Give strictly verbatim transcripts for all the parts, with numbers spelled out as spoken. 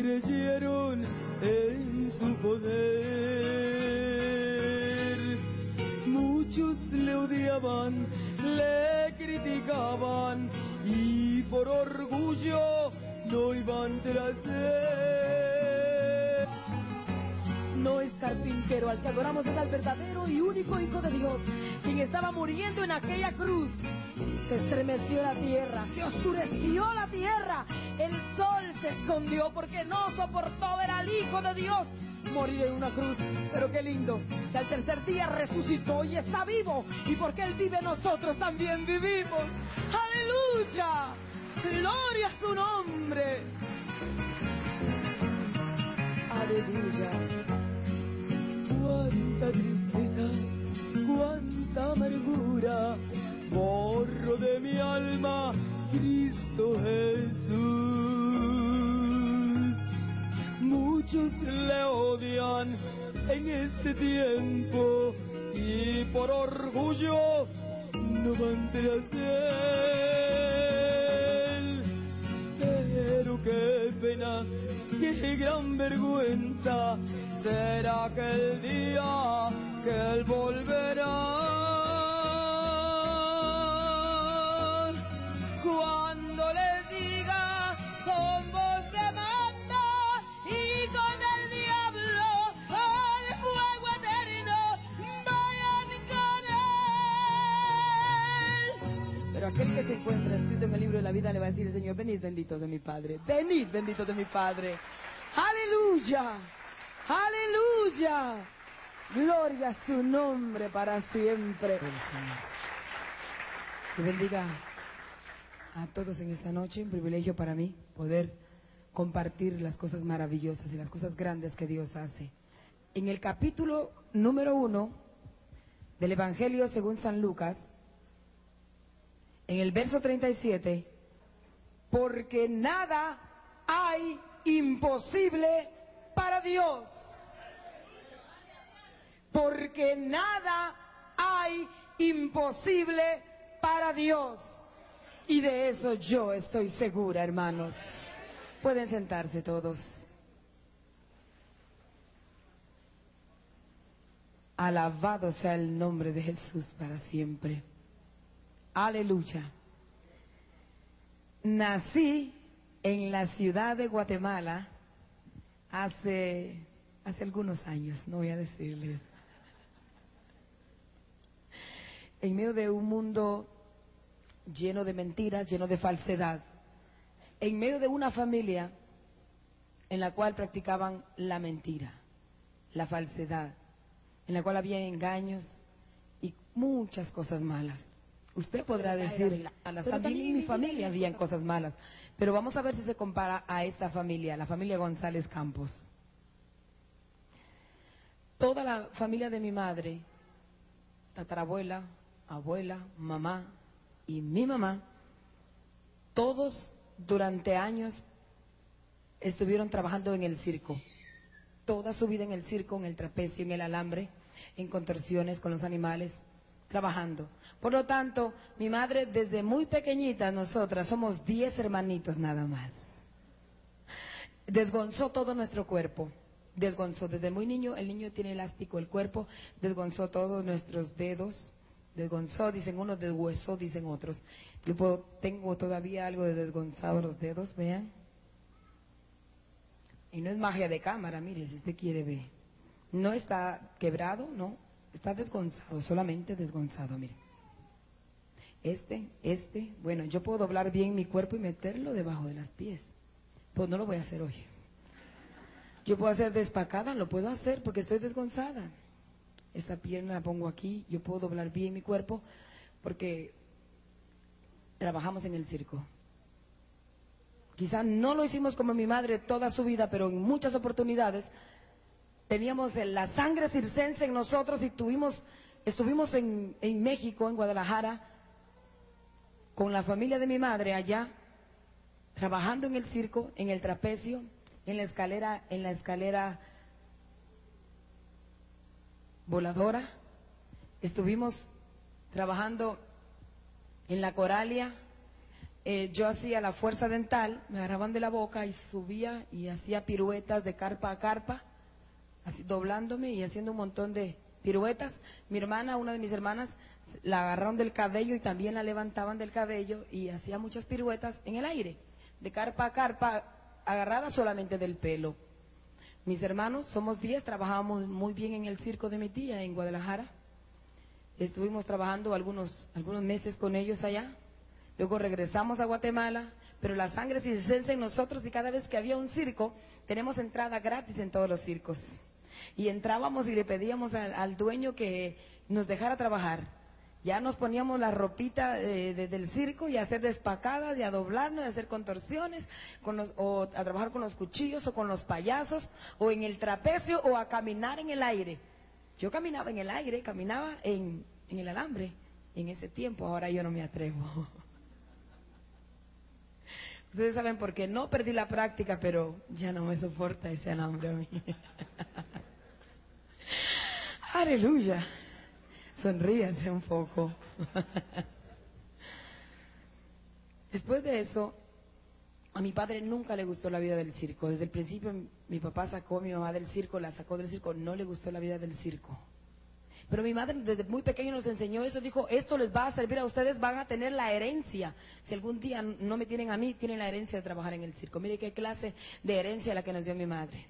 creyeron en su poder. Muchos le odiaban, le criticaban y por orgullo no iban tras él. No es carpintero, al que adoramos es al verdadero y único Hijo de Dios, quien estaba muriendo en aquella cruz. Se estremeció la tierra, se oscureció la tierra, el sol se escondió porque no soportó ver al Hijo de Dios morir en una cruz. Pero qué lindo, que al tercer día resucitó y está vivo, y porque Él vive nosotros también vivimos. ¡Aleluya! ¡Gloria a su nombre! ¡Aleluya! Cuánta tristeza, cuánta amargura, borro de mi alma, Cristo Jesús. Muchos le odian en este tiempo y por orgullo no van tras él. Pero qué pena, qué gran vergüenza será aquel día que él volverá. Cuando les diga con voz de mando y con el diablo al fuego eterno, vayan con él. Pero aquel que se encuentra escrito en el libro de la vida le va a decir: Señor, venid bendito de mi Padre, venid bendito de mi Padre. ¡Aleluya! ¡Aleluya! Gloria a su nombre para siempre. Que bendiga a todos en esta noche. Un privilegio para mí poder compartir las cosas maravillosas y las cosas grandes que Dios hace. En el capítulo número uno del Evangelio según San Lucas, en el verso treinta y siete, porque nada hay imposible para Dios. Porque nada hay imposible para Dios. Y de eso yo estoy segura, hermanos. Pueden sentarse todos. Alabado sea el nombre de Jesús para siempre. Aleluya. Nací en la ciudad de Guatemala hace, hace algunos años, no voy a decirles. En medio de un mundo lleno de mentiras, lleno de falsedad, en medio de una familia en la cual practicaban la mentira, la falsedad, en la cual había engaños y muchas cosas malas. Usted podrá decir, también en mi familia habían cosas malas, pero vamos a ver si se compara a esta familia, la familia González Campos. Toda la familia de mi madre, tatarabuela, abuela, mamá y mi mamá, todos durante años estuvieron trabajando en el circo. Toda su vida en el circo, en el trapecio, en el alambre, en contorsiones con los animales, trabajando. Por lo tanto, mi madre desde muy pequeñita, nosotras somos diez hermanitos nada más. Desgonzó todo nuestro cuerpo. Desgonzó desde muy niño, el niño tiene elástico el cuerpo, desgonzó todos nuestros dedos, desgonzó, dicen unos, deshuesó, dicen otros. Yo puedo, tengo todavía algo de desgonzado los dedos, vean. Y no es magia de cámara, mire, si usted quiere ver. No está quebrado, no, está desgonzado, solamente desgonzado, mire. Este, este, bueno, yo puedo doblar bien mi cuerpo y meterlo debajo de las pies. Pues no lo voy a hacer hoy. Yo puedo hacer despacada, lo puedo hacer porque estoy desgonzada. Esta pierna la pongo aquí, yo puedo doblar bien mi cuerpo porque trabajamos en el circo. Quizá no lo hicimos como mi madre toda su vida, pero en muchas oportunidades teníamos la sangre circense en nosotros y tuvimos, estuvimos en, en México, en Guadalajara, con la familia de mi madre allá, trabajando en el circo, en el trapecio, en la escalera, en la escalera voladora. Estuvimos trabajando en la Coralia, eh, yo hacía la fuerza dental, me agarraban de la boca y subía y hacía piruetas de carpa a carpa, así doblándome y haciendo un montón de piruetas. Mi hermana, una de mis hermanas, la agarraron del cabello y también la levantaban del cabello y hacía muchas piruetas en el aire, de carpa a carpa, agarrada solamente del pelo. Mis hermanos, somos diez, trabajábamos muy bien en el circo de mi tía en Guadalajara. Estuvimos trabajando algunos, algunos meses con ellos allá. Luego regresamos a Guatemala, pero la sangre circense en nosotros y cada vez que había un circo, tenemos entrada gratis en todos los circos. Y entrábamos y le pedíamos al, al dueño que nos dejara trabajar. Ya nos poníamos la ropita de, de, del circo y a hacer despacadas y a doblarnos y a hacer contorsiones, con los, o a trabajar con los cuchillos o con los payasos, o en el trapecio o a caminar en el aire. Yo caminaba en el aire, caminaba en, en el alambre en ese tiempo, ahora yo no me atrevo. Ustedes saben por qué no perdí la práctica, pero ya no me soporta ese alambre a mí. Aleluya. Sonríase un poco. Después de eso, a mi padre nunca le gustó la vida del circo. Desde el principio mi papá sacó a mi mamá del circo, la sacó del circo, no le gustó la vida del circo. Pero mi madre desde muy pequeño nos enseñó eso, dijo, esto les va a servir a ustedes, van a tener la herencia. Si algún día no me tienen a mí, tienen la herencia de trabajar en el circo. Mire qué clase de herencia la que nos dio mi madre.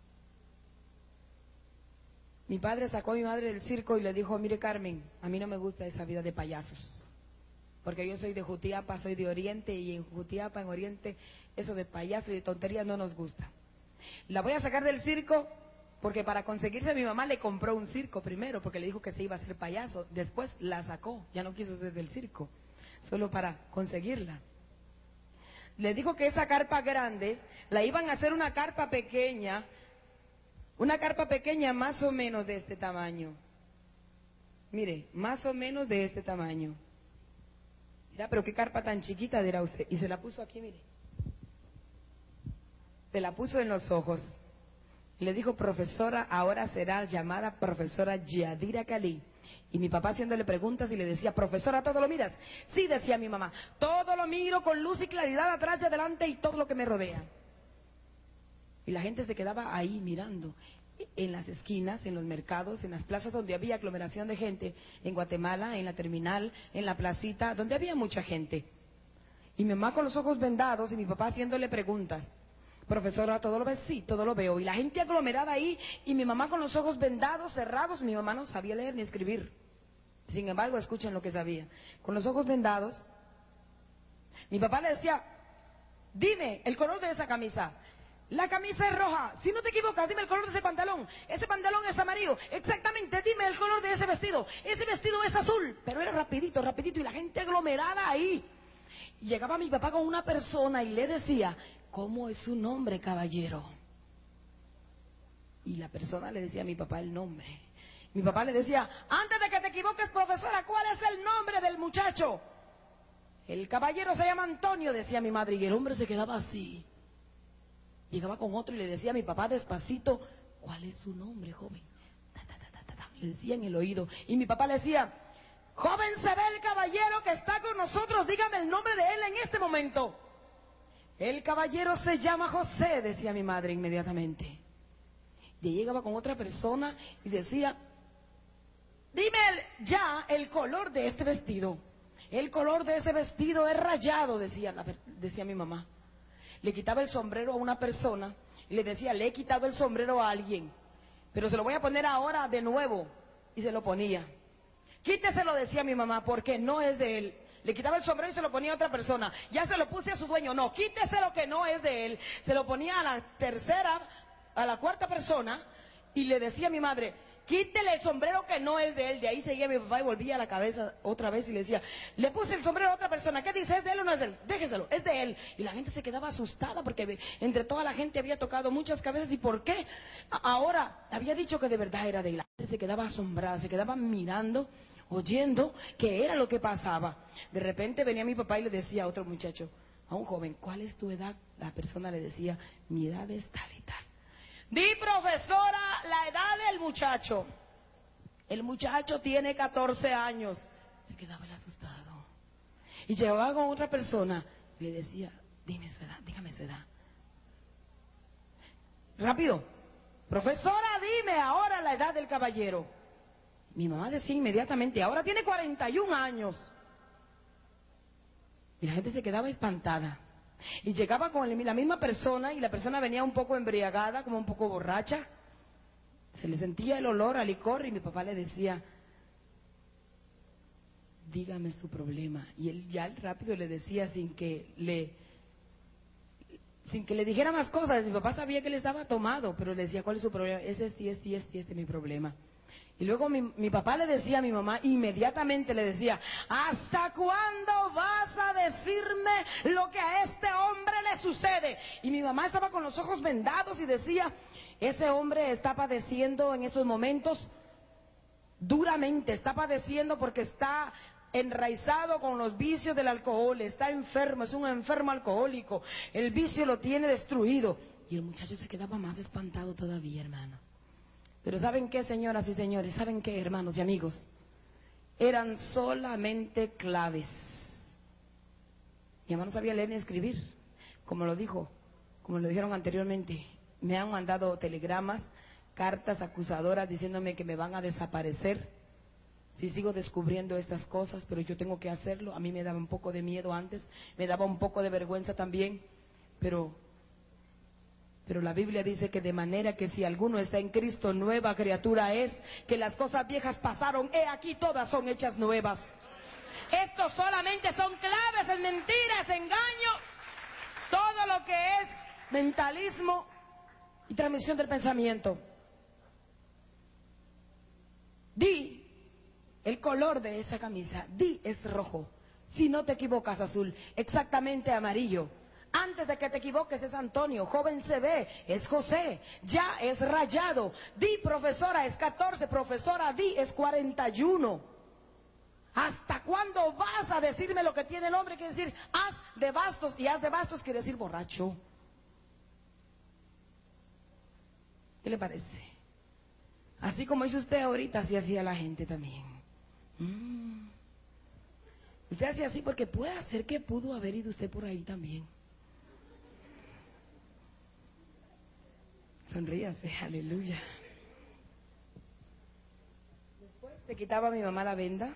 Mi padre sacó a mi madre del circo y le dijo, mire Carmen, a mí no me gusta esa vida de payasos. Porque yo soy de Jutiapa, soy de Oriente, y en Jutiapa, en Oriente, eso de payasos y de tonterías no nos gusta. La voy a sacar del circo porque para conseguirse mi mamá le compró un circo primero, porque le dijo que se iba a hacer payaso. Después la sacó, ya no quiso desde el circo, solo para conseguirla. Le dijo que esa carpa grande la iban a hacer una carpa pequeña, una carpa pequeña más o menos de este tamaño. Mire, más o menos de este tamaño. Mira, pero qué carpa tan chiquita dirá usted. Y se la puso aquí, mire. Se la puso en los ojos. Y le dijo, profesora, ahora será llamada profesora Yadira Cali. Y mi papá haciéndole preguntas y le decía, profesora, ¿todo lo miras? Sí, decía mi mamá, todo lo miro con luz y claridad atrás y adelante y todo lo que me rodea. Y la gente se quedaba ahí mirando, en las esquinas, en los mercados, en las plazas donde había aglomeración de gente, en Guatemala, en la terminal, en la placita, donde había mucha gente. Y mi mamá con los ojos vendados y mi papá haciéndole preguntas. Profesora, ¿todo lo ves? Sí, todo lo veo. Y la gente aglomerada ahí y mi mamá con los ojos vendados, cerrados. Mi mamá no sabía leer ni escribir. Sin embargo, escuchen lo que sabía. Con los ojos vendados, mi papá le decía, dime el color de esa camisa. La camisa es roja. Si no te equivocas, dime el color de ese pantalón. Ese pantalón es amarillo. Exactamente, dime el color de ese vestido. Ese vestido es azul. Pero era rapidito, rapidito. Y la gente aglomerada ahí. Y llegaba mi papá con una persona y le decía, ¿cómo es su nombre, caballero? Y la persona le decía a mi papá el nombre. Mi papá le decía, antes de que te equivoques, profesora, ¿cuál es el nombre del muchacho? El caballero se llama Antonio, decía mi madre. Y el hombre se quedaba así. Llegaba con otro y le decía a mi papá despacito, ¿cuál es su nombre, joven? Ta, ta, ta, ta, ta, ta. Le decía en el oído. Y mi papá le decía, joven, se ve el caballero que está con nosotros, dígame el nombre de él en este momento. El caballero se llama José, decía mi madre inmediatamente. Y llegaba con otra persona y decía, dime el, ya el color de este vestido. El color de ese vestido es rayado, decía, la, decía mi mamá. Le quitaba el sombrero a una persona y le decía, le he quitado el sombrero a alguien, pero se lo voy a poner ahora de nuevo. Y se lo ponía. Quíteselo, decía mi mamá, porque no es de él. Le quitaba el sombrero y se lo ponía a otra persona. Ya se lo puse a su dueño. No, quíteselo que no es de él. Se lo ponía a la tercera, a la cuarta persona y le decía a mi madre, quítele el sombrero que no es de él. De ahí seguía mi papá y volvía a la cabeza otra vez y le decía, le puse el sombrero a otra persona. ¿Qué dice? ¿Es de él o no es de él? Déjeselo, es de él. Y la gente se quedaba asustada porque entre toda la gente había tocado muchas cabezas. ¿Y por qué? Ahora había dicho que de verdad era de él. La gente se quedaba asombrada, se quedaba mirando, oyendo qué era lo que pasaba. De repente venía mi papá y le decía a otro muchacho, a un joven, ¿cuál es tu edad? La persona le decía, mi edad es tal y tal. Di, profesora, la edad del muchacho. El muchacho tiene catorce años. Se quedaba el asustado. Y llegaba con otra persona. Le decía, dime su edad, dígame su edad. Rápido, profesora, dime ahora la edad del caballero. Mi mamá decía inmediatamente, ahora tiene cuarenta y un años. Y la gente se quedaba espantada. Y llegaba con la misma persona y la persona venía un poco embriagada, como un poco borracha. Se le sentía el olor a licor y mi papá le decía, dígame su problema. Y él ya rápido le decía sin que le sin que le dijera más cosas. Mi papá sabía que él estaba tomado, pero le decía, ¿cuál es su problema? Ese, este, este, este, este es mi problema. Y luego mi, mi papá le decía a mi mamá, inmediatamente le decía, ¿hasta cuándo vas a decirme lo que a este hombre le sucede? Y mi mamá estaba con los ojos vendados y decía, ese hombre está padeciendo en esos momentos duramente, está padeciendo porque está enraizado con los vicios del alcohol, está enfermo, es un enfermo alcohólico, el vicio lo tiene destruido. Y el muchacho se quedaba más espantado todavía, hermano. Pero ¿saben qué, señoras y señores? ¿Saben qué, hermanos y amigos? Eran solamente claves. Mi mamá no sabía leer ni escribir, como lo dijo, como lo dijeron anteriormente. Me han mandado telegramas, cartas acusadoras diciéndome que me van a desaparecer si sigo descubriendo estas cosas, pero yo tengo que hacerlo. A mí me daba un poco de miedo antes, me daba un poco de vergüenza también, pero, pero la Biblia dice que de manera que si alguno está en Cristo, nueva criatura es, que las cosas viejas pasaron, he aquí todas son hechas nuevas. Esto solamente son claves, es mentira, es engaño, todo lo que es mentalismo y transmisión del pensamiento. Di el color de esa camisa, di es rojo, si no te equivocas azul, exactamente amarillo. Antes de que te equivoques es Antonio, joven se ve, es José, ya es rayado. Di profesora es catorce, profesora di es cuarenta y uno. ¿Hasta cuándo vas a decirme lo que tiene el hombre? Quiere decir, haz de bastos, y haz de bastos quiere decir borracho. ¿Qué le parece? Así como hizo usted ahorita, así hacía la gente también. Mm. Usted hacía así porque puede ser que pudo haber ido usted por ahí también. Sonríase, aleluya. Después se quitaba mi mamá la venda,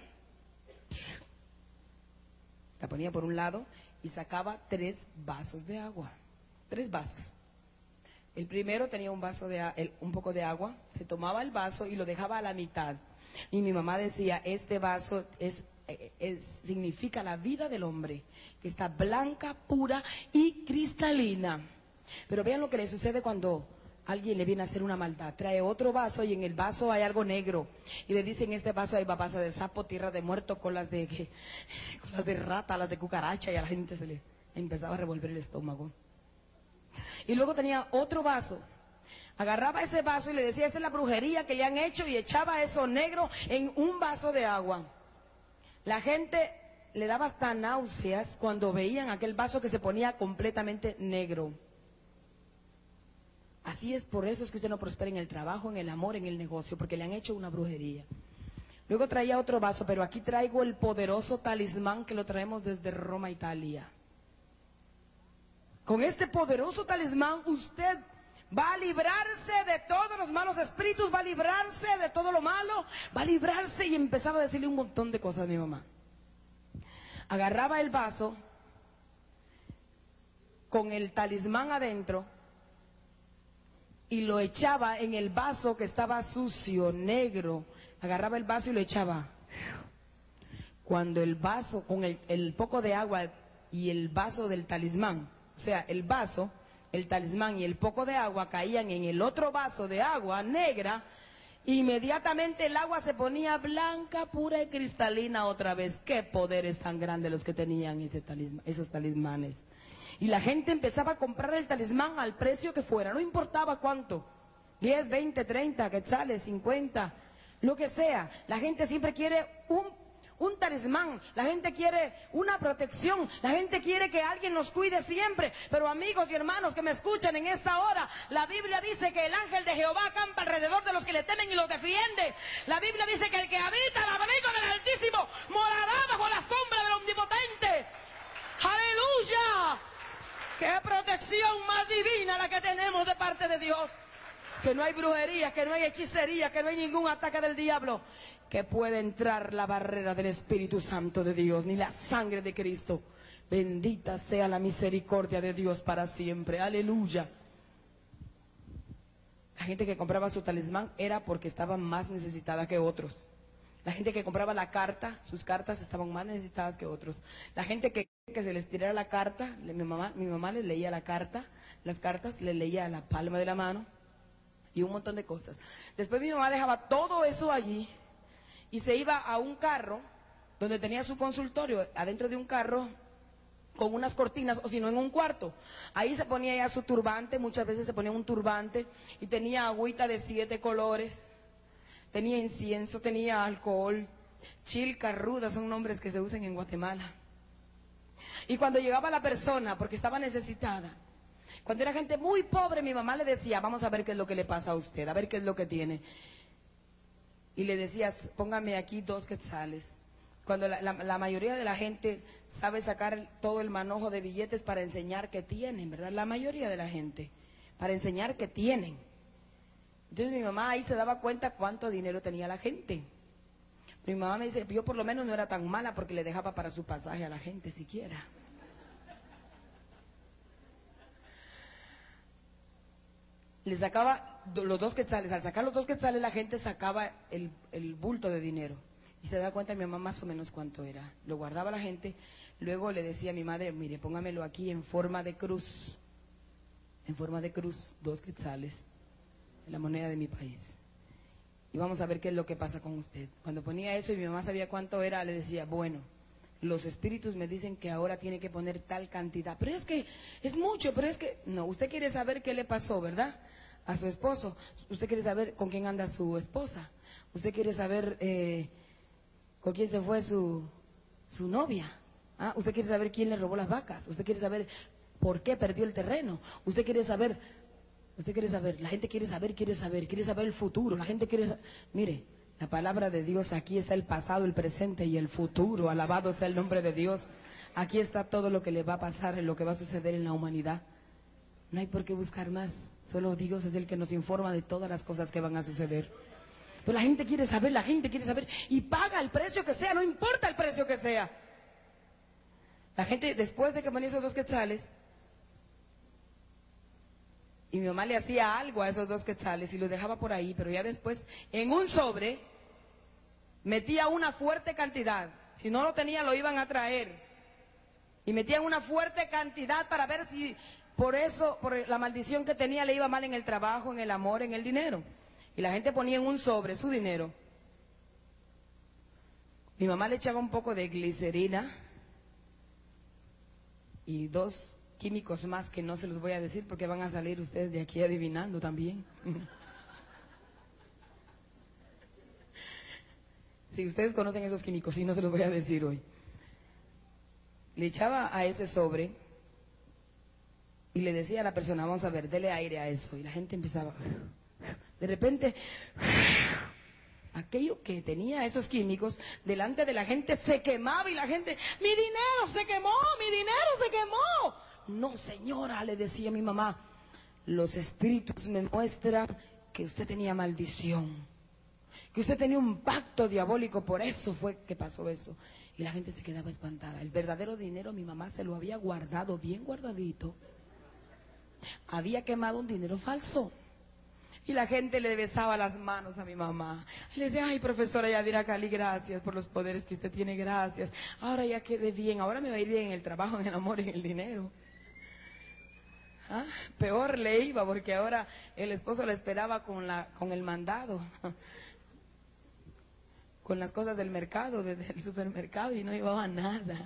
la ponía por un lado y sacaba tres vasos de agua. Tres vasos. El primero tenía un vaso de el, un poco de agua, se tomaba el vaso y lo dejaba a la mitad. Y mi mamá decía, este vaso es, es, es, significa la vida del hombre, que está blanca, pura y cristalina. Pero vean lo que le sucede cuando alguien le viene a hacer una maldad. Trae otro vaso y en el vaso hay algo negro. Y le dicen, en este vaso hay babasa de sapo, tierra de muerto, colas de, colas de rata, las de cucaracha, y a la gente se le empezaba a revolver el estómago. Y luego tenía otro vaso. Agarraba ese vaso y le decía, esta es la brujería que le han hecho, y echaba eso negro en un vaso de agua. La gente le daba hasta náuseas cuando veían aquel vaso que se ponía completamente negro. Así es, por eso es que usted no prospera en el trabajo, en el amor, en el negocio, porque le han hecho una brujería. Luego traía otro vaso, pero aquí traigo el poderoso talismán que lo traemos desde Roma, Italia. Con este poderoso talismán usted va a librarse de todos los malos espíritus, va a librarse de todo lo malo, va a librarse, y empezaba a decirle un montón de cosas a mi mamá. Agarraba el vaso con el talismán adentro y lo echaba en el vaso que estaba sucio, negro. Agarraba el vaso y lo echaba. Cuando el vaso, con el, el poco de agua y el vaso del talismán, o sea, el vaso, el talismán y el poco de agua caían en el otro vaso de agua negra, inmediatamente el agua se ponía blanca, pura y cristalina otra vez. ¡Qué poderes tan grandes los que tenían ese talismán, esos talismanes! Y la gente empezaba a comprar el talismán al precio que fuera, no importaba cuánto, diez, veinte, treinta, quetzales, cincuenta, lo que sea. La gente siempre quiere un, un talismán, la gente quiere una protección, la gente quiere que alguien nos cuide siempre. Pero amigos y hermanos que me escuchan en esta hora, la Biblia dice que el ángel de Jehová acampa alrededor de los que le temen y los defiende. La Biblia dice que el que habita al abrigo del Altísimo morará bajo la sombra del Omnipotente. ¡Aleluya! Qué protección más divina la que tenemos de parte de Dios. Que no hay brujería, que no hay hechicería, que no hay ningún ataque del diablo que pueda entrar la barrera del Espíritu Santo de Dios, ni la sangre de Cristo. Bendita sea la misericordia de Dios para siempre. Aleluya. La gente que compraba su talismán era porque estaba más necesitada que otros. La gente que compraba la carta, sus cartas estaban más necesitadas que otros. La gente que, que se les tirara la carta, mi mamá, mi mamá les leía la carta, las cartas les leía a la palma de la mano y un montón de cosas. Después mi mamá dejaba todo eso allí y se iba a un carro donde tenía su consultorio, adentro de un carro con unas cortinas, o si no en un cuarto. Ahí se ponía ya su turbante, muchas veces se ponía un turbante y tenía agüita de siete colores, tenía incienso, tenía alcohol, chilca, ruda, son nombres que se usan en Guatemala. Y cuando llegaba la persona, porque estaba necesitada, cuando era gente muy pobre, mi mamá le decía, vamos a ver qué es lo que le pasa a usted, a ver qué es lo que tiene. Y le decía, póngame aquí dos quetzales. Cuando la, la, la mayoría de la gente sabe sacar todo el manojo de billetes para enseñar que tienen, ¿verdad? La mayoría de la gente, para enseñar que tienen. Entonces mi mamá ahí se daba cuenta cuánto dinero tenía la gente. Mi mamá me dice, yo por lo menos no era tan mala porque le dejaba para su pasaje a la gente siquiera. Le sacaba los dos quetzales, al sacar los dos quetzales la gente sacaba el, el bulto de dinero. Y se da cuenta mi mamá más o menos cuánto era. Lo guardaba la gente, luego le decía a mi madre, mire, póngamelo aquí en forma de cruz, en forma de cruz, dos quetzales, la moneda de mi país. Y vamos a ver qué es lo que pasa con usted. Cuando ponía eso y mi mamá sabía cuánto era, le decía, bueno, los espíritus me dicen que ahora tiene que poner tal cantidad. Pero es que es mucho, pero es que... No, usted quiere saber qué le pasó, ¿verdad? A su esposo. Usted quiere saber con quién anda su esposa. Usted quiere saber eh, con quién se fue su, su novia. ¿Ah? Usted quiere saber quién le robó las vacas. Usted quiere saber por qué perdió el terreno. Usted quiere saber... Usted quiere saber, la gente quiere saber, quiere saber, quiere saber el futuro. La gente quiere saber... Mire, la palabra de Dios, aquí está el pasado, el presente y el futuro. Alabado sea el nombre de Dios. Aquí está todo lo que le va a pasar, lo que va a suceder en la humanidad. No hay por qué buscar más. Solo Dios es el que nos informa de todas las cosas que van a suceder. Pero la gente quiere saber, la gente quiere saber y paga el precio que sea, no importa el precio que sea. La gente, después de que ponía esos dos quetzales, y mi mamá le hacía algo a esos dos quetzales y los dejaba por ahí, pero ya después, en un sobre, metía una fuerte cantidad. Si no lo tenía, lo iban a traer. Y metían una fuerte cantidad para ver si por eso, por la maldición que tenía, le iba mal en el trabajo, en el amor, en el dinero. Y la gente ponía en un sobre su dinero. Mi mamá le echaba un poco de glicerina y dos químicos más que no se los voy a decir porque van a salir ustedes de aquí adivinando también. Si ustedes conocen esos químicos, sí, no se los voy a decir hoy. Le echaba a ese sobre y le decía a la persona, vamos a ver, dele aire a eso. Y la gente empezaba, de repente, aquello que tenía esos químicos delante de la gente se quemaba y la gente, mi dinero se quemó, mi dinero se quemó. No, señora, le decía mi mamá, los espíritus me muestran que usted tenía maldición, que usted tenía un pacto diabólico, por eso fue que pasó eso. Y la gente se quedaba espantada. El verdadero dinero mi mamá se lo había guardado bien guardadito. Había quemado un dinero falso. Y la gente le besaba las manos a mi mamá. Y le decía, ay, profesora Yadira Cali, gracias por los poderes que usted tiene, gracias. Ahora ya quedé bien, ahora me va a ir bien en el trabajo, en el amor, en el dinero. ¿Ah? Peor le iba porque ahora el esposo la esperaba con, la, con el mandado, con las cosas del mercado, desde el supermercado, y no llevaba nada.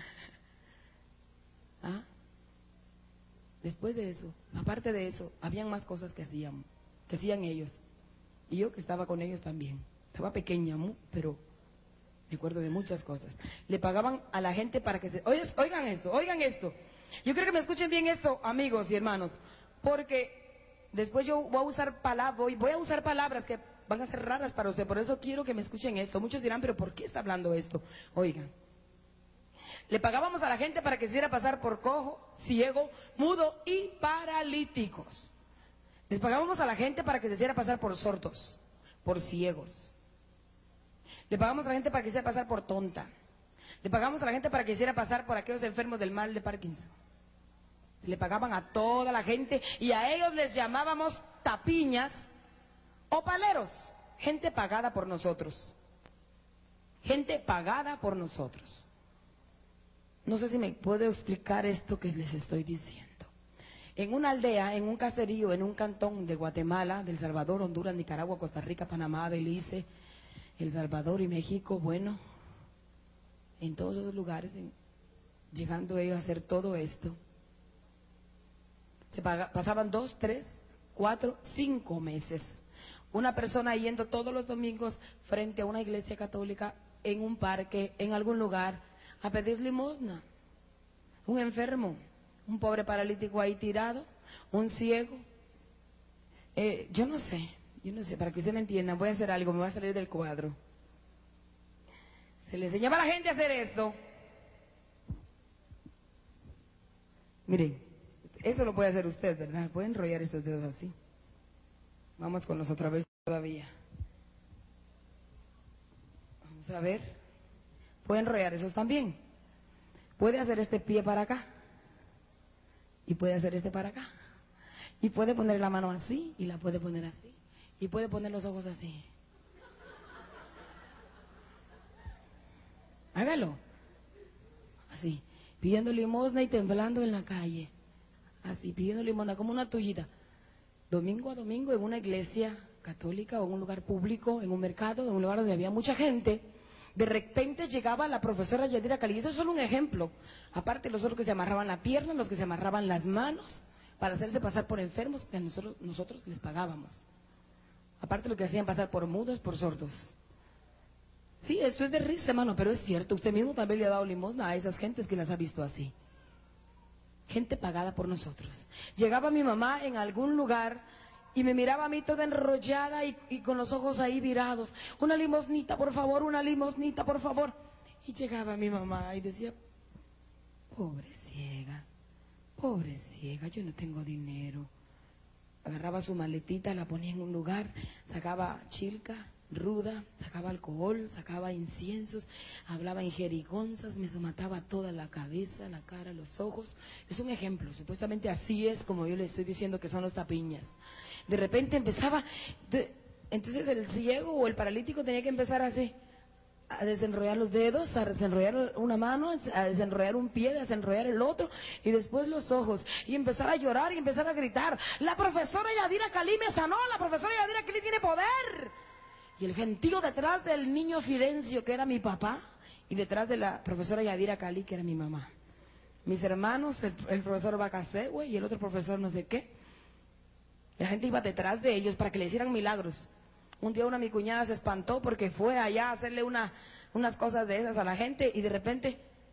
¿Ah? Después de eso, aparte de eso, habían más cosas que hacían, que hacían ellos. Y yo que estaba con ellos también. Estaba pequeña, pero me acuerdo de muchas cosas. Le pagaban a la gente para que se... Oigan esto, oigan esto. Yo quiero que me escuchen bien esto, amigos y hermanos, porque después yo voy a usar palabras, voy, voy a usar palabras que van a ser raras para usted, por eso quiero que me escuchen esto. Muchos dirán, pero ¿por qué está hablando esto? Oigan, Le pagábamos a la gente para que se hiciera pasar por cojo, ciego, mudo y paralíticos. Les pagábamos a la gente para que se hiciera pasar por sordos, por ciegos. Le pagamos a la gente para que se hiciera pasar por tonta. Le pagamos a la gente para que hiciera pasar por aquellos enfermos del mal de Parkinson. Le pagaban a toda la gente y a ellos les llamábamos tapiñas o paleros. Gente pagada por nosotros. Gente pagada por nosotros. No sé si me puedo explicar esto que les estoy diciendo. En una aldea, en un caserío, en un cantón de Guatemala, del Salvador, Honduras, Nicaragua, Costa Rica, Panamá, Belice, El Salvador y México, bueno, en todos esos lugares, en, llegando ellos a hacer todo esto, se paga, pasaban dos, tres, cuatro, cinco meses. Una persona yendo todos los domingos frente a una iglesia católica, en un parque, en algún lugar, a pedir limosna. Un enfermo, un pobre paralítico ahí tirado, un ciego. Eh, yo no sé, yo no sé, para que usted me entienda, voy a hacer algo, me voy a salir del cuadro. Se le enseñaba a la gente a hacer esto. Miren, eso lo puede hacer usted, ¿verdad? Puede enrollar estos dedos así. Vamos con los otra vez todavía. Vamos a ver. Puede enrollar esos también. Puede hacer este pie para acá. Y puede hacer este para acá. Y puede poner la mano así y la puede poner así. Y puede poner los ojos así. Hágalo. Así. Pidiendo limosna y temblando en la calle. Así, pidiendo limosna como una tullita. Domingo a domingo en una iglesia católica o en un lugar público, en un mercado, en un lugar donde había mucha gente. De repente llegaba la profesora Yadira Cali. Eso es solo un ejemplo. Aparte los otros que se amarraban la pierna, los que se amarraban las manos para hacerse pasar por enfermos, que nosotros, nosotros les pagábamos. Aparte lo que hacían pasar por mudos, por sordos. Sí, eso es de risa, hermano, pero es cierto. Usted mismo también le ha dado limosna a esas gentes que las ha visto así. Gente pagada por nosotros. Llegaba mi mamá en algún lugar y me miraba a mí toda enrollada y, y con los ojos ahí virados. Una limosnita, por favor, una limosnita, por favor. Y llegaba mi mamá y decía, pobre ciega, pobre ciega, yo no tengo dinero. Agarraba su maletita, la ponía en un lugar, sacaba chilca, ruda, sacaba alcohol, sacaba inciensos, hablaba en jerigonzas, me somataba toda la cabeza, la cara, los ojos. Es un ejemplo, supuestamente así es como yo le estoy diciendo que son los tapiñas. De repente empezaba, de, entonces el ciego o el paralítico tenía que empezar así, a desenrollar los dedos, a desenrollar una mano, a desenrollar un pie, a desenrollar el otro, y después los ojos, y empezar a llorar y empezar a gritar, la profesora Yadira Cali me sanó, la profesora Yadira Cali tiene poder. Y el gentío detrás del niño Fidencio, que era mi papá, y detrás de la profesora Yadira Cali, que era mi mamá. Mis hermanos, el, el profesor Bacasegüe y el otro profesor no sé qué. La gente iba detrás de ellos para que le hicieran milagros. Un día una mi cuñada se espantó porque fue allá a hacerle una, unas cosas de esas a la gente y de repente,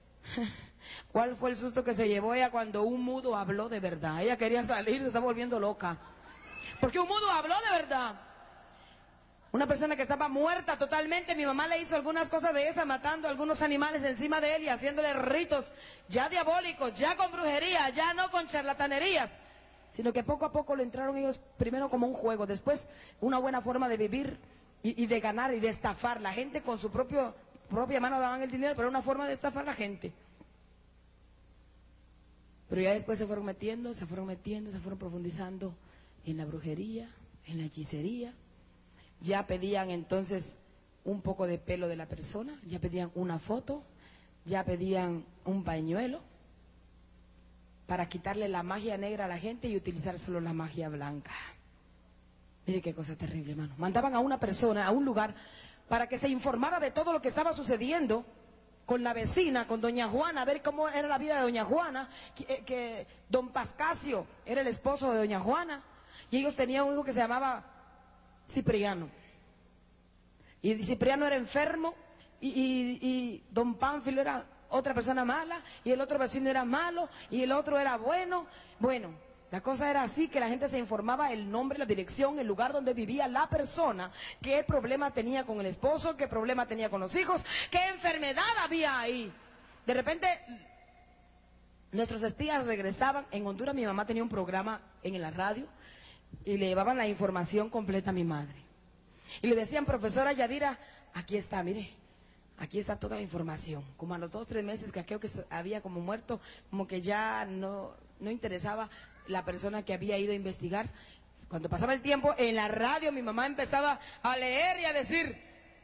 ¿cuál fue el susto que se llevó ella cuando un mudo habló de verdad? Ella quería salir, se estaba volviendo loca. Porque un mudo habló de verdad. Una persona que estaba muerta totalmente, mi mamá le hizo algunas cosas de esas, matando a algunos animales encima de él y haciéndole ritos ya diabólicos, ya con brujería, ya no con charlatanerías, sino que poco a poco lo entraron ellos primero como un juego, después una buena forma de vivir y, y de ganar y de estafar. La gente con su propio, propia mano daban el dinero, pero era una forma de estafar a la gente. Pero ya después se fueron metiendo, se fueron metiendo, se fueron profundizando en la brujería, en la hechicería. Ya pedían entonces un poco de pelo de la persona, ya pedían una foto, ya pedían un pañuelo para quitarle la magia negra a la gente y utilizar solo la magia blanca. Mire qué cosa terrible, hermano. Mandaban a una persona a un lugar para que se informara de todo lo que estaba sucediendo con la vecina, con doña Juana, a ver cómo era la vida de doña Juana, que, que don Pascasio era el esposo de doña Juana, y ellos tenían un hijo que se llamaba Cipriano. Y Cipriano era enfermo, y, y, y don Pánfilo era otra persona mala, y el otro vecino era malo, y el otro era bueno. Bueno, la cosa era así, que la gente se informaba el nombre, la dirección, el lugar donde vivía la persona, qué problema tenía con el esposo, qué problema tenía con los hijos, qué enfermedad había ahí. De repente, nuestros espías regresaban. En Honduras mi mamá tenía un programa en la radio y le llevaban la información completa a mi madre. Y le decían, profesora Yadira, aquí está, mire, aquí está toda la información. Como a los dos, tres meses que aquello que había como muerto, como que ya no, no interesaba la persona que había ido a investigar. Cuando pasaba el tiempo, en la radio mi mamá empezaba a leer y a decir,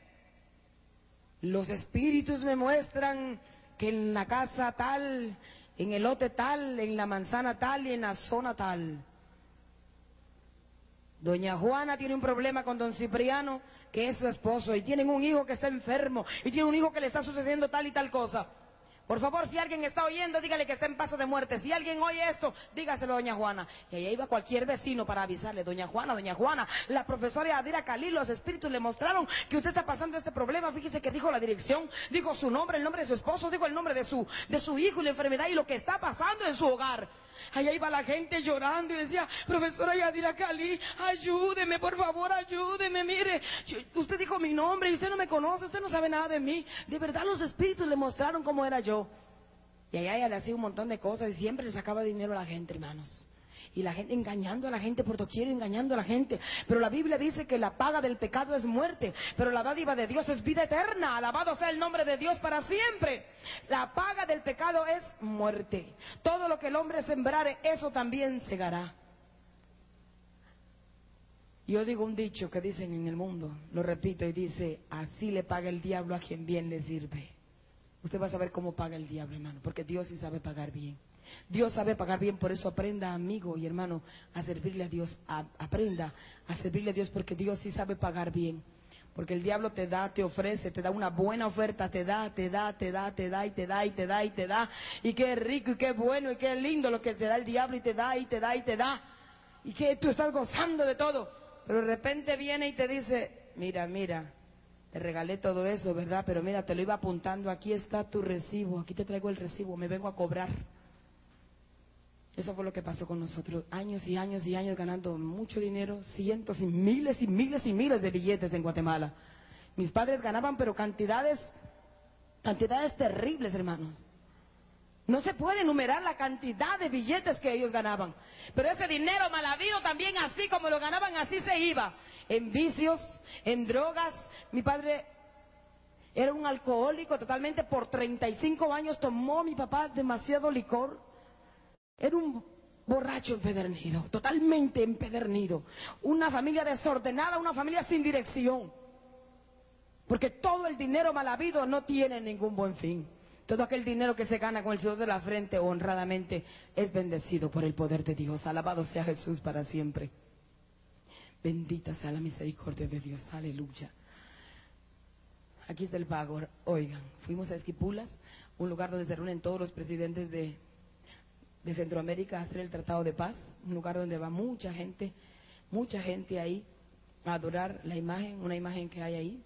los espíritus me muestran que en la casa tal, en el lote tal, en la manzana tal y en la zona tal. Doña Juana tiene un problema con don Cipriano, que es su esposo, y tienen un hijo que está enfermo, y tiene un hijo que le está sucediendo tal y tal cosa. Por favor, si alguien está oyendo, dígale que está en paso de muerte. Si alguien oye esto, dígaselo a doña Juana. Y allá iba cualquier vecino para avisarle, doña Juana, doña Juana, la profesora Yadira Khalil, los espíritus le mostraron que usted está pasando este problema. Fíjese que dijo la dirección, dijo su nombre, el nombre de su esposo, dijo el nombre de su, de su hijo y la enfermedad y lo que está pasando en su hogar. Allá iba la gente llorando y decía, profesora Yadira Khalil, ayúdeme, por favor, ayúdeme, mire, yo, usted dijo mi nombre y usted no me conoce, usted no sabe nada de mí. De verdad los espíritus le mostraron cómo era yo. Y allá ella le hacía un montón de cosas y siempre le sacaba dinero a la gente, hermanos. Y la gente engañando a la gente por doquier, engañando a la gente. Pero la Biblia dice que la paga del pecado es muerte, pero la dádiva de Dios es vida eterna. Alabado sea el nombre de Dios para siempre. La paga del pecado es muerte. Todo lo que el hombre sembrare, eso también segará. Yo digo un dicho que dicen en el mundo, lo repito y dice, así le paga el diablo a quien bien le sirve. Usted va a saber cómo paga el diablo, hermano, porque Dios sí sabe pagar bien. Dios sabe pagar bien, por eso aprenda, amigo y hermano, a servirle a Dios. A, aprenda a servirle a Dios porque Dios sí sabe pagar bien. Porque el diablo te da, te ofrece, te da una buena oferta, te da, te da, te da, te da y te da y te da y te da. Y qué rico y qué bueno y qué lindo lo que te da el diablo y te da y te da y te da. Y que tú estás gozando de todo. Pero de repente viene y te dice, mira, mira, te regalé todo eso, ¿verdad? Pero mira, te lo iba apuntando, aquí está tu recibo, aquí te traigo el recibo, me vengo a cobrar. Eso fue lo que pasó con nosotros, años y años y años ganando mucho dinero, cientos y miles y miles y miles de billetes en Guatemala. Mis padres ganaban, pero cantidades, cantidades terribles, hermanos. No se puede enumerar la cantidad de billetes que ellos ganaban. Pero ese dinero mal habido también, así como lo ganaban, así se iba. En vicios, en drogas. Mi padre era un alcohólico totalmente. Por treinta y cinco años tomó mi papá demasiado licor. Era un borracho empedernido, totalmente empedernido. Una familia desordenada, una familia sin dirección. Porque todo el dinero mal habido no tiene ningún buen fin. Todo aquel dinero que se gana con el sudor de la frente honradamente es bendecido por el poder de Dios. Alabado sea Jesús para siempre. Bendita sea la misericordia de Dios. Aleluya. Aquí está el pago. Oigan, fuimos a Esquipulas, un lugar donde se reúnen todos los presidentes de, de Centroamérica a hacer el Tratado de Paz. Un lugar donde va mucha gente, mucha gente ahí a adorar la imagen, una imagen que hay ahí.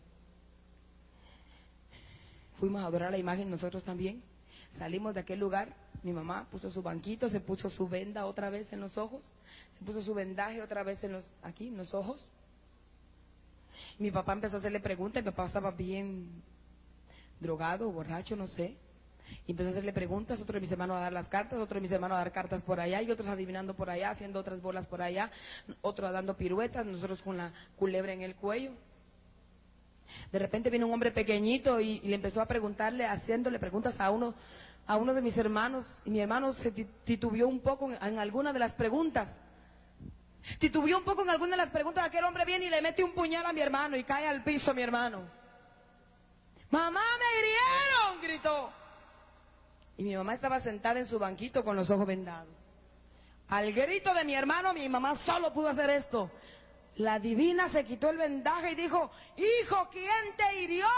Fuimos a adorar la imagen nosotros también. Salimos de aquel lugar, mi mamá puso su banquito, se puso su venda otra vez en los ojos, se puso su vendaje otra vez en los, aquí, en los ojos. Mi papá empezó a hacerle preguntas, mi papá estaba bien drogado, borracho, no sé. Y empezó a hacerle preguntas, otro de mis hermanos a dar las cartas, otro de mis hermanos a dar cartas por allá, y otros adivinando por allá, haciendo otras bolas por allá, otros dando piruetas, nosotros con la culebra en el cuello. De repente vino un hombre pequeñito y, y le empezó a preguntarle, haciéndole preguntas a uno, a uno de mis hermanos, y mi hermano se titubeó un poco en, en alguna de las preguntas. Titubeó un poco en alguna de las preguntas, aquel hombre viene y le mete un puñal a mi hermano y cae al piso mi hermano. ¡Mamá, me hirieron!, gritó. Y mi mamá estaba sentada en su banquito con los ojos vendados. Al grito de mi hermano, mi mamá solo pudo hacer esto. La divina se quitó el vendaje y dijo, hijo, ¿quién te hirió?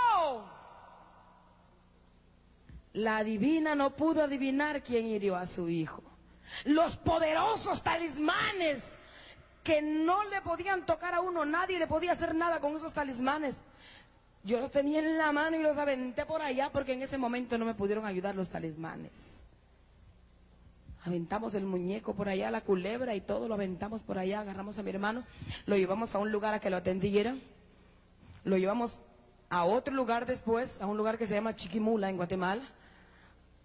La divina no pudo adivinar quién hirió a su hijo. Los poderosos talismanes que no le podían tocar a uno, nadie le podía hacer nada con esos talismanes. Yo los tenía en la mano y los aventé por allá porque en ese momento no me pudieron ayudar los talismanes. Aventamos el muñeco por allá, la culebra y todo lo aventamos por allá, agarramos a mi hermano, lo llevamos a un lugar a que lo atendieran, lo llevamos a otro lugar después, a un lugar que se llama Chiquimula en Guatemala,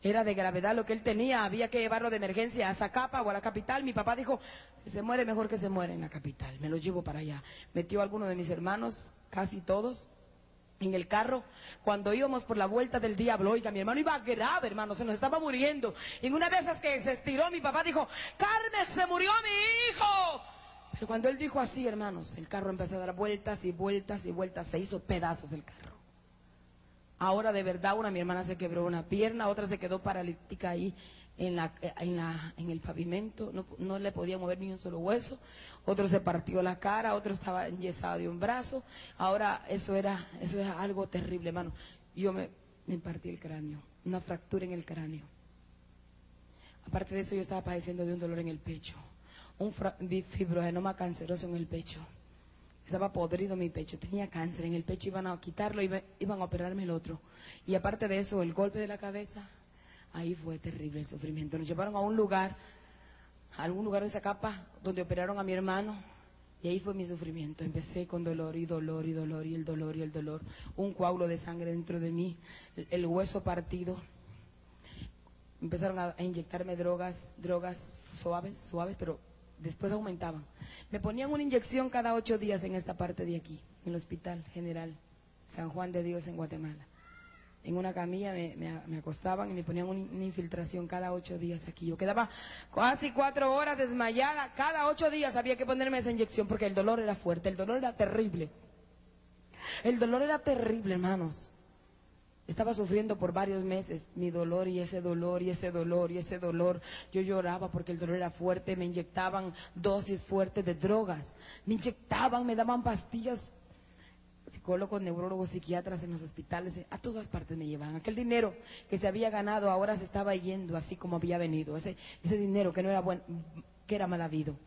Era de gravedad lo que él tenía, había que llevarlo de emergencia a Zacapa o a la capital. Mi papá dijo, si se muere mejor que se muera en la capital, me lo llevo para allá. Metió a algunos de mis hermanos, casi todos, en el carro. Cuando íbamos por la vuelta del diablo, oiga, mi hermano iba grave, hermano, se nos estaba muriendo. Y en una de esas que se estiró, mi papá dijo, Carmen, se murió mi hijo. Pero cuando él dijo así, hermanos, el carro empezó a dar vueltas y vueltas y vueltas, se hizo pedazos el carro. Ahora de verdad una mi hermana se quebró una pierna, otra se quedó paralítica ahí en la en la en el pavimento, no, no le podía mover ni un solo hueso, otro se partió la cara, otro estaba enyesado de un brazo. Ahora eso era eso era algo terrible, hermano. Yo me, me partí el cráneo, una fractura en el cráneo. Aparte de eso yo estaba padeciendo de un dolor en el pecho, un fibroadenoma canceroso en el pecho. Estaba podrido mi pecho, tenía cáncer en el pecho, iban a quitarlo y iban a operarme el otro. Y aparte de eso, el golpe de la cabeza, ahí fue terrible el sufrimiento. Nos llevaron a un lugar, a algún lugar de Zacapa, donde operaron a mi hermano, y ahí fue mi sufrimiento. Empecé con dolor y dolor y dolor y el dolor y el dolor, un coágulo de sangre dentro de mí, el, el hueso partido. Empezaron a, a inyectarme drogas, drogas suaves, suaves, pero después aumentaban. Me ponían una inyección cada ocho días en esta parte de aquí, en el Hospital General San Juan de Dios en Guatemala. En una camilla me, me, me acostaban y me ponían una, una infiltración cada ocho días aquí. Yo quedaba casi cuatro horas desmayada, cada ocho días había que ponerme esa inyección porque el dolor era fuerte, el dolor era terrible. El dolor era terrible, hermanos. Estaba sufriendo por varios meses mi dolor y ese dolor y ese dolor y ese dolor. Yo lloraba porque el dolor era fuerte, me inyectaban dosis fuertes de drogas. Me inyectaban, me daban pastillas. Psicólogos, neurólogos, psiquiatras en los hospitales, a todas partes me llevaban. Aquel dinero que se había ganado ahora se estaba yendo así como había venido. Ese, ese dinero que no era bueno, que era mal habido.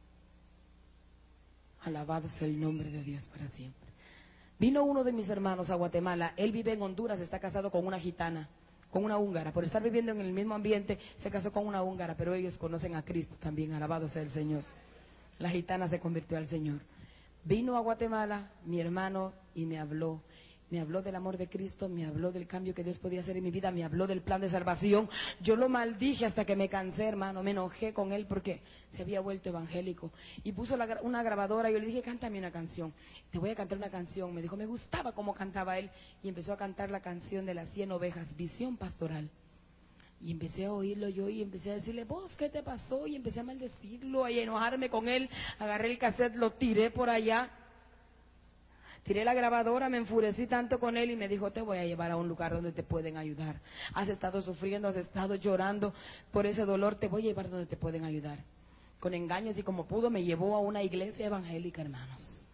Alabado sea el nombre de Dios para siempre. Vino uno de mis hermanos a Guatemala, él vive en Honduras, está casado con una gitana, con una húngara. Por estar viviendo en el mismo ambiente, se casó con una húngara, pero ellos conocen a Cristo también, alabado sea el Señor. La gitana se convirtió al Señor. Vino a Guatemala mi hermano y me habló. Me habló del amor de Cristo, me habló del cambio que Dios podía hacer en mi vida, me habló del plan de salvación. Yo lo maldije hasta que me cansé, hermano, me enojé con él porque se había vuelto evangélico. Y puso la, una grabadora y yo le dije, cántame una canción. Te voy a cantar una canción. Me dijo, me gustaba cómo cantaba él. Y empezó a cantar la canción de las cien ovejas, Visión Pastoral. Y empecé a oírlo yo y empecé a decirle, vos, ¿qué te pasó? Y empecé a maldecirlo, a enojarme con él. Agarré el cassette, lo tiré por allá. Tiré la grabadora, me enfurecí tanto con él y me dijo, te voy a llevar a un lugar donde te pueden ayudar. Has estado sufriendo, has estado llorando por ese dolor, te voy a llevar donde te pueden ayudar. Con engaños y como pudo me llevó a una iglesia evangélica, hermanos.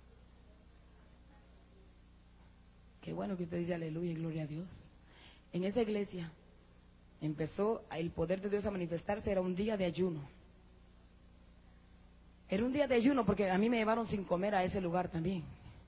Qué bueno que usted dice aleluya y gloria a Dios. En esa iglesia empezó el poder de Dios a manifestarse, era un día de ayuno. Era un día de ayuno porque a mí me llevaron sin comer a ese lugar también.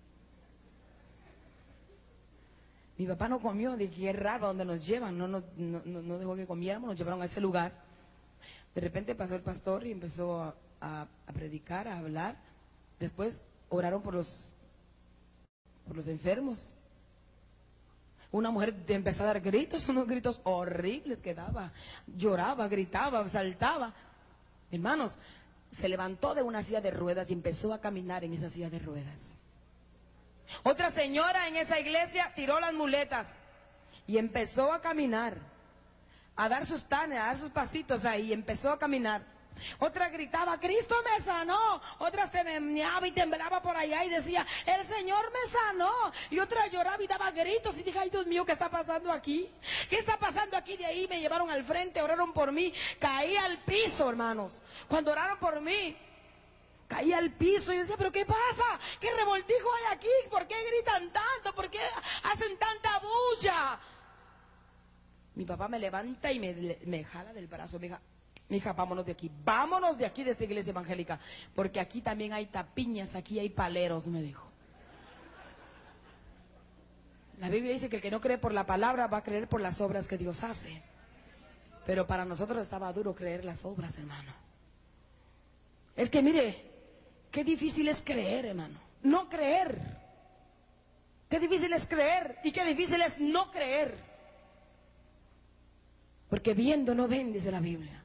Mi papá no comió, dije, qué raro, ¿dónde nos llevan? No, no, no, no dejó que comiéramos, nos llevaron a ese lugar. De repente pasó el pastor y empezó a, a, a predicar, a hablar. Después oraron por los, por los enfermos. Una mujer empezó a dar gritos, unos gritos horribles que daba. Lloraba, gritaba, saltaba. Hermanos, se levantó de una silla de ruedas y empezó a caminar en esa silla de ruedas. Otra señora en esa iglesia tiró las muletas y empezó a caminar, a dar sus tanes, a dar sus pasitos ahí, empezó a caminar. Otra gritaba, Cristo me sanó. Otra se meneaba y temblaba por allá y decía, el Señor me sanó. Y otra lloraba y daba gritos y dije, ay Dios mío, ¿qué está pasando aquí? ¿Qué está pasando aquí? De ahí me llevaron al frente, oraron por mí, caí al piso, hermanos. Cuando oraron por mí, caí al piso y decía, pero ¿qué pasa? ¿Qué revoltijo hay aquí? ¿Por qué gritan tanto? ¿Por qué hacen tanta bulla? Mi papá me levanta y me, me jala del brazo, me dijo, mija, vámonos de aquí, vámonos de aquí de esta iglesia evangélica, porque aquí también hay tapiñas, aquí hay paleros, me dijo. La Biblia dice que el que no cree por la palabra va a creer por las obras que Dios hace. Pero para nosotros estaba duro creer las obras, hermano. Es que mire, qué difícil es creer, hermano. No creer. Qué difícil es creer y qué difícil es no creer. Porque viendo no ven, dice la Biblia.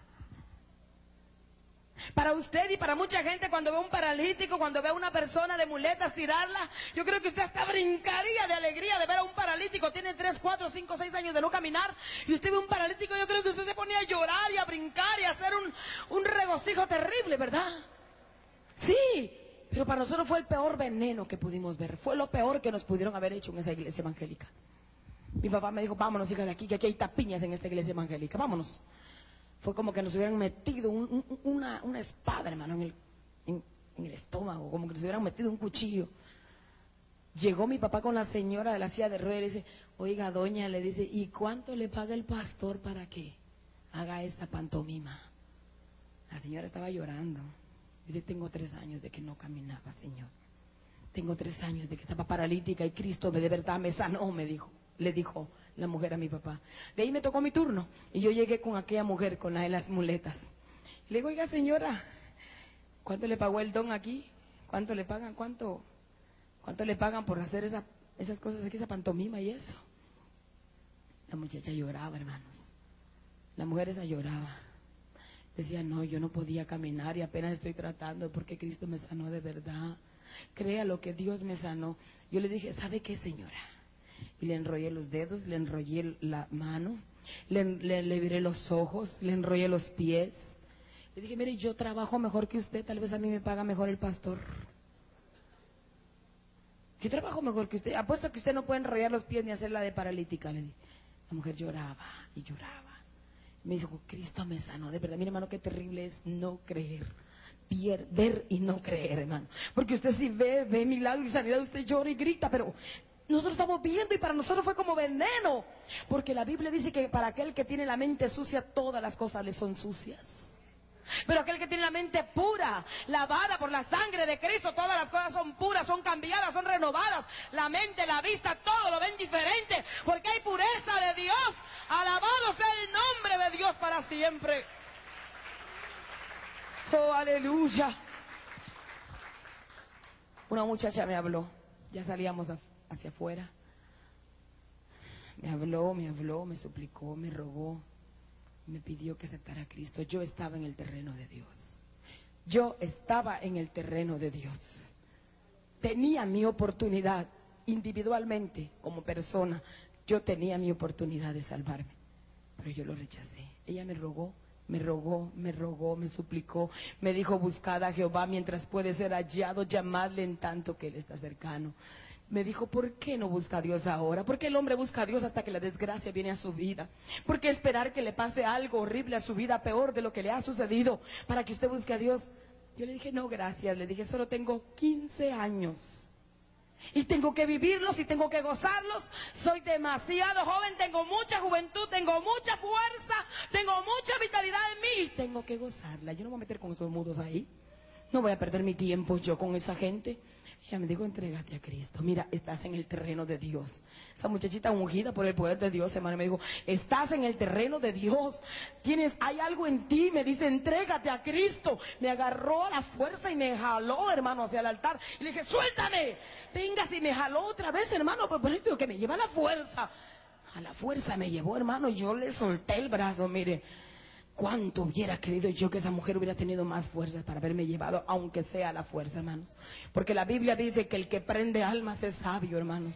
Para usted y para mucha gente, cuando ve a un paralítico, cuando ve a una persona de muletas tirarla, yo creo que usted hasta brincaría de alegría de ver a un paralítico. Tiene tres, cuatro, cinco, seis años de no caminar, y usted ve a un paralítico, yo creo que usted se ponía a llorar y a brincar y a hacer un, un regocijo terrible, ¿verdad? Sí, pero para nosotros fue el peor veneno que pudimos ver. Fue lo peor que nos pudieron haber hecho en esa iglesia evangélica. Mi papá me dijo, vámonos, hija, de aquí, que aquí hay tapiñas en esta iglesia evangélica, vámonos. Fue como que nos hubieran metido un, un, una, una espada, hermano, en el, en, en el estómago, como que nos hubieran metido un cuchillo. Llegó mi papá con la señora de la silla de ruedas y le dice, oiga, doña, le dice, ¿y cuánto le paga el pastor para que haga esta pantomima? La señora estaba llorando. Dice, tengo tres años de que no caminaba, señor. Tengo tres años de que estaba paralítica y Cristo de verdad me sanó, me dijo. Le dijo la mujer a mi papá. De ahí me tocó mi turno y yo llegué con aquella mujer, con la de las muletas. Le digo, oiga señora, ¿cuánto le pagó el don aquí? ¿Cuánto le pagan? ¿Cuánto, cuánto le pagan por hacer esa, esas cosas aquí, esa pantomima y eso? La muchacha lloraba, hermanos. La mujer esa lloraba. Decía, no, yo no podía caminar y apenas estoy tratando porque Cristo me sanó de verdad. Crea lo que Dios me sanó. Yo le dije, ¿sabe qué, señora? Y le enrollé los dedos, le enrollé la mano, le, le, le viré los ojos, le enrollé los pies. Le dije, mire, yo trabajo mejor que usted, tal vez a mí me paga mejor el pastor. Yo trabajo mejor que usted. Apuesto que usted no puede enrollar los pies ni hacer la de paralítica, le dije. La mujer lloraba y lloraba. Me dijo, Cristo me sanó, de verdad. Mire, hermano, qué terrible es no creer. Ver y no creer, hermano. Porque usted sí ve, ve milagro y sanidad, usted llora y grita, pero nosotros estamos viendo y para nosotros fue como veneno. Porque la Biblia dice que para aquel que tiene la mente sucia, todas las cosas le son sucias. Pero aquel que tiene la mente pura, lavada por la sangre de Cristo, todas las cosas son puras, son cambiadas, son renovadas. La mente, la vista, todo lo ven diferente, porque hay pureza de Dios. Alabado sea el nombre de Dios para siempre. Oh, aleluya. Una muchacha me habló, ya salíamos hacia afuera. Me habló, me habló, me suplicó, me rogó, me pidió que aceptara a Cristo. Yo estaba en el terreno de Dios. Yo estaba en el terreno de Dios. Tenía mi oportunidad individualmente, como persona. Yo tenía mi oportunidad de salvarme, pero yo lo rechacé. Ella me rogó. Me rogó, me rogó, me suplicó, me dijo, buscad a Jehová mientras puede ser hallado, llamadle en tanto que Él está cercano. Me dijo, ¿por qué no busca a Dios ahora? ¿Por qué el hombre busca a Dios hasta que la desgracia viene a su vida? ¿Por qué esperar que le pase algo horrible a su vida, peor de lo que le ha sucedido, para que usted busque a Dios? Yo le dije, no, gracias, le dije, solo tengo quince años. Y tengo que vivirlos y tengo que gozarlos. Soy demasiado joven, tengo mucha juventud, tengo mucha fuerza, tengo mucha vitalidad en mí y tengo que gozarla. Yo no me voy a meter con esos mudos ahí. No voy a perder mi tiempo yo con esa gente. Ella me dijo, entrégate a Cristo. Mira, estás en el terreno de Dios. Esa muchachita ungida por el poder de Dios, hermano, me dijo, estás en el terreno de Dios. Tienes, hay algo en ti. Me dice, entrégate a Cristo. Me agarró a la fuerza y me jaló, hermano, hacia el altar. Y le dije, suéltame. Venga, si me jaló otra vez, hermano, por ejemplo, que me lleva a la fuerza. A la fuerza me llevó, hermano, y yo le solté el brazo, mire. ¿Cuánto hubiera querido yo que esa mujer hubiera tenido más fuerza para haberme llevado, aunque sea a la fuerza, hermanos? Porque la Biblia dice que el que prende almas es sabio, hermanos.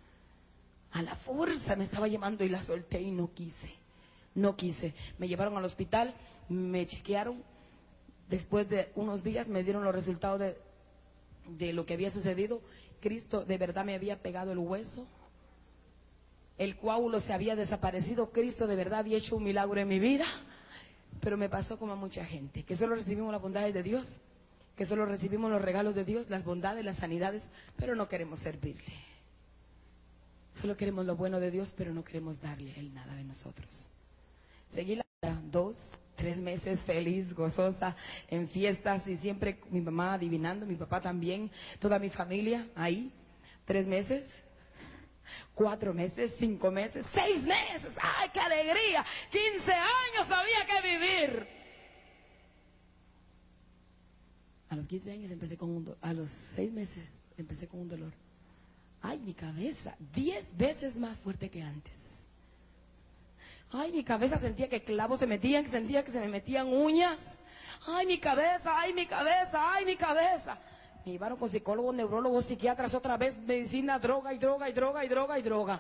A la fuerza me estaba llevando y la solté y no quise. No quise. Me llevaron al hospital, me chequearon. Después de unos días me dieron los resultados de, de lo que había sucedido. Cristo de verdad me había pegado el hueso. El coágulo se había desaparecido. Cristo de verdad había hecho un milagro en mi vida. Pero me pasó como a mucha gente, que solo recibimos las bondades de Dios, que solo recibimos los regalos de Dios, las bondades, las sanidades, pero no queremos servirle. Solo queremos lo bueno de Dios, pero no queremos darle a Él nada de nosotros. Seguí la dos, tres meses feliz, gozosa, en fiestas y siempre mi mamá adivinando, mi papá también, toda mi familia ahí, tres meses. Cuatro meses, cinco meses, seis meses. ¡Ay, qué alegría! Quince años había que vivir. A los quince años empecé con un dolor. A los seis meses empecé con un dolor. ¡Ay, mi cabeza! Diez veces más fuerte que antes. Ay, mi cabeza sentía que clavos se metían, que sentía que se me metían uñas. Ay, mi cabeza, ay, mi cabeza, ay, mi cabeza. Me llevaron con psicólogos, neurólogos, psiquiatras, otra vez medicina, droga y droga y droga y droga y droga.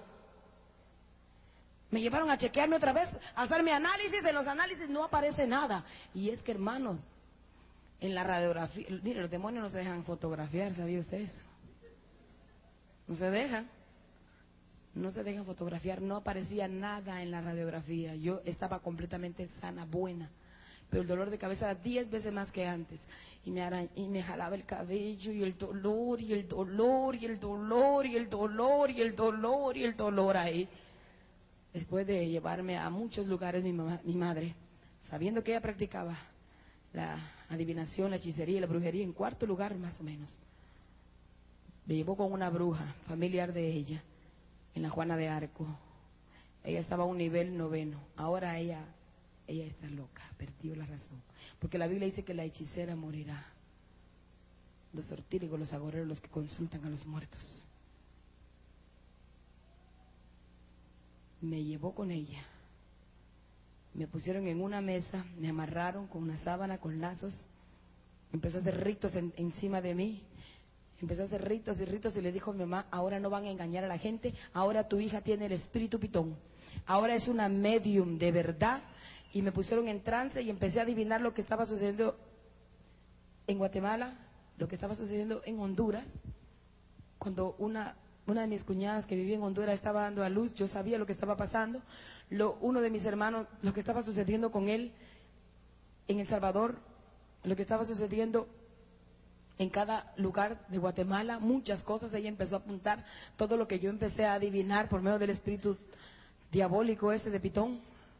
Me llevaron a chequearme otra vez, a hacerme análisis. En los análisis no aparece nada. Y es que, hermanos, en la radiografía, mire, los demonios no se dejan fotografiar, ¿sabía usted eso? No se dejan. No se dejan fotografiar, no aparecía nada en la radiografía. Yo estaba completamente sana, buena. Pero el dolor de cabeza era diez veces más que antes. Y me, arañ y me jalaba el cabello, y el dolor, y el dolor, y el dolor, y el dolor, y el dolor, y el dolor ahí. Después de llevarme a muchos lugares mi, mamá, mi madre, sabiendo que ella practicaba la adivinación, la hechicería y la brujería, en cuarto lugar más o menos. Me llevó con una bruja familiar de ella, en la Juana de Arco. Ella estaba a un nivel noveno. Ahora ella, ella está loca, perdió la razón. Porque la Biblia dice que la hechicera morirá. Los sortílegos, los agoreros, los que consultan a los muertos. Me llevó con ella. Me pusieron en una mesa, me amarraron con una sábana, con lazos. Empezó a hacer ritos en, encima de mí. Empezó a hacer ritos y ritos y le dijo a mi mamá, ahora no van a engañar a la gente, ahora tu hija tiene el espíritu pitón, ahora es una medium de verdad. Y me pusieron en trance y empecé a adivinar lo que estaba sucediendo en Guatemala, lo que estaba sucediendo en Honduras. Cuando una, una de mis cuñadas que vivía en Honduras estaba dando a luz, yo sabía lo que estaba pasando. Lo, uno de mis hermanos, lo que estaba sucediendo con él en El Salvador, lo que estaba sucediendo en cada lugar de Guatemala, muchas cosas. Ella empezó a apuntar todo lo que yo empecé a adivinar por medio del espíritu diabólico ese de Pitón.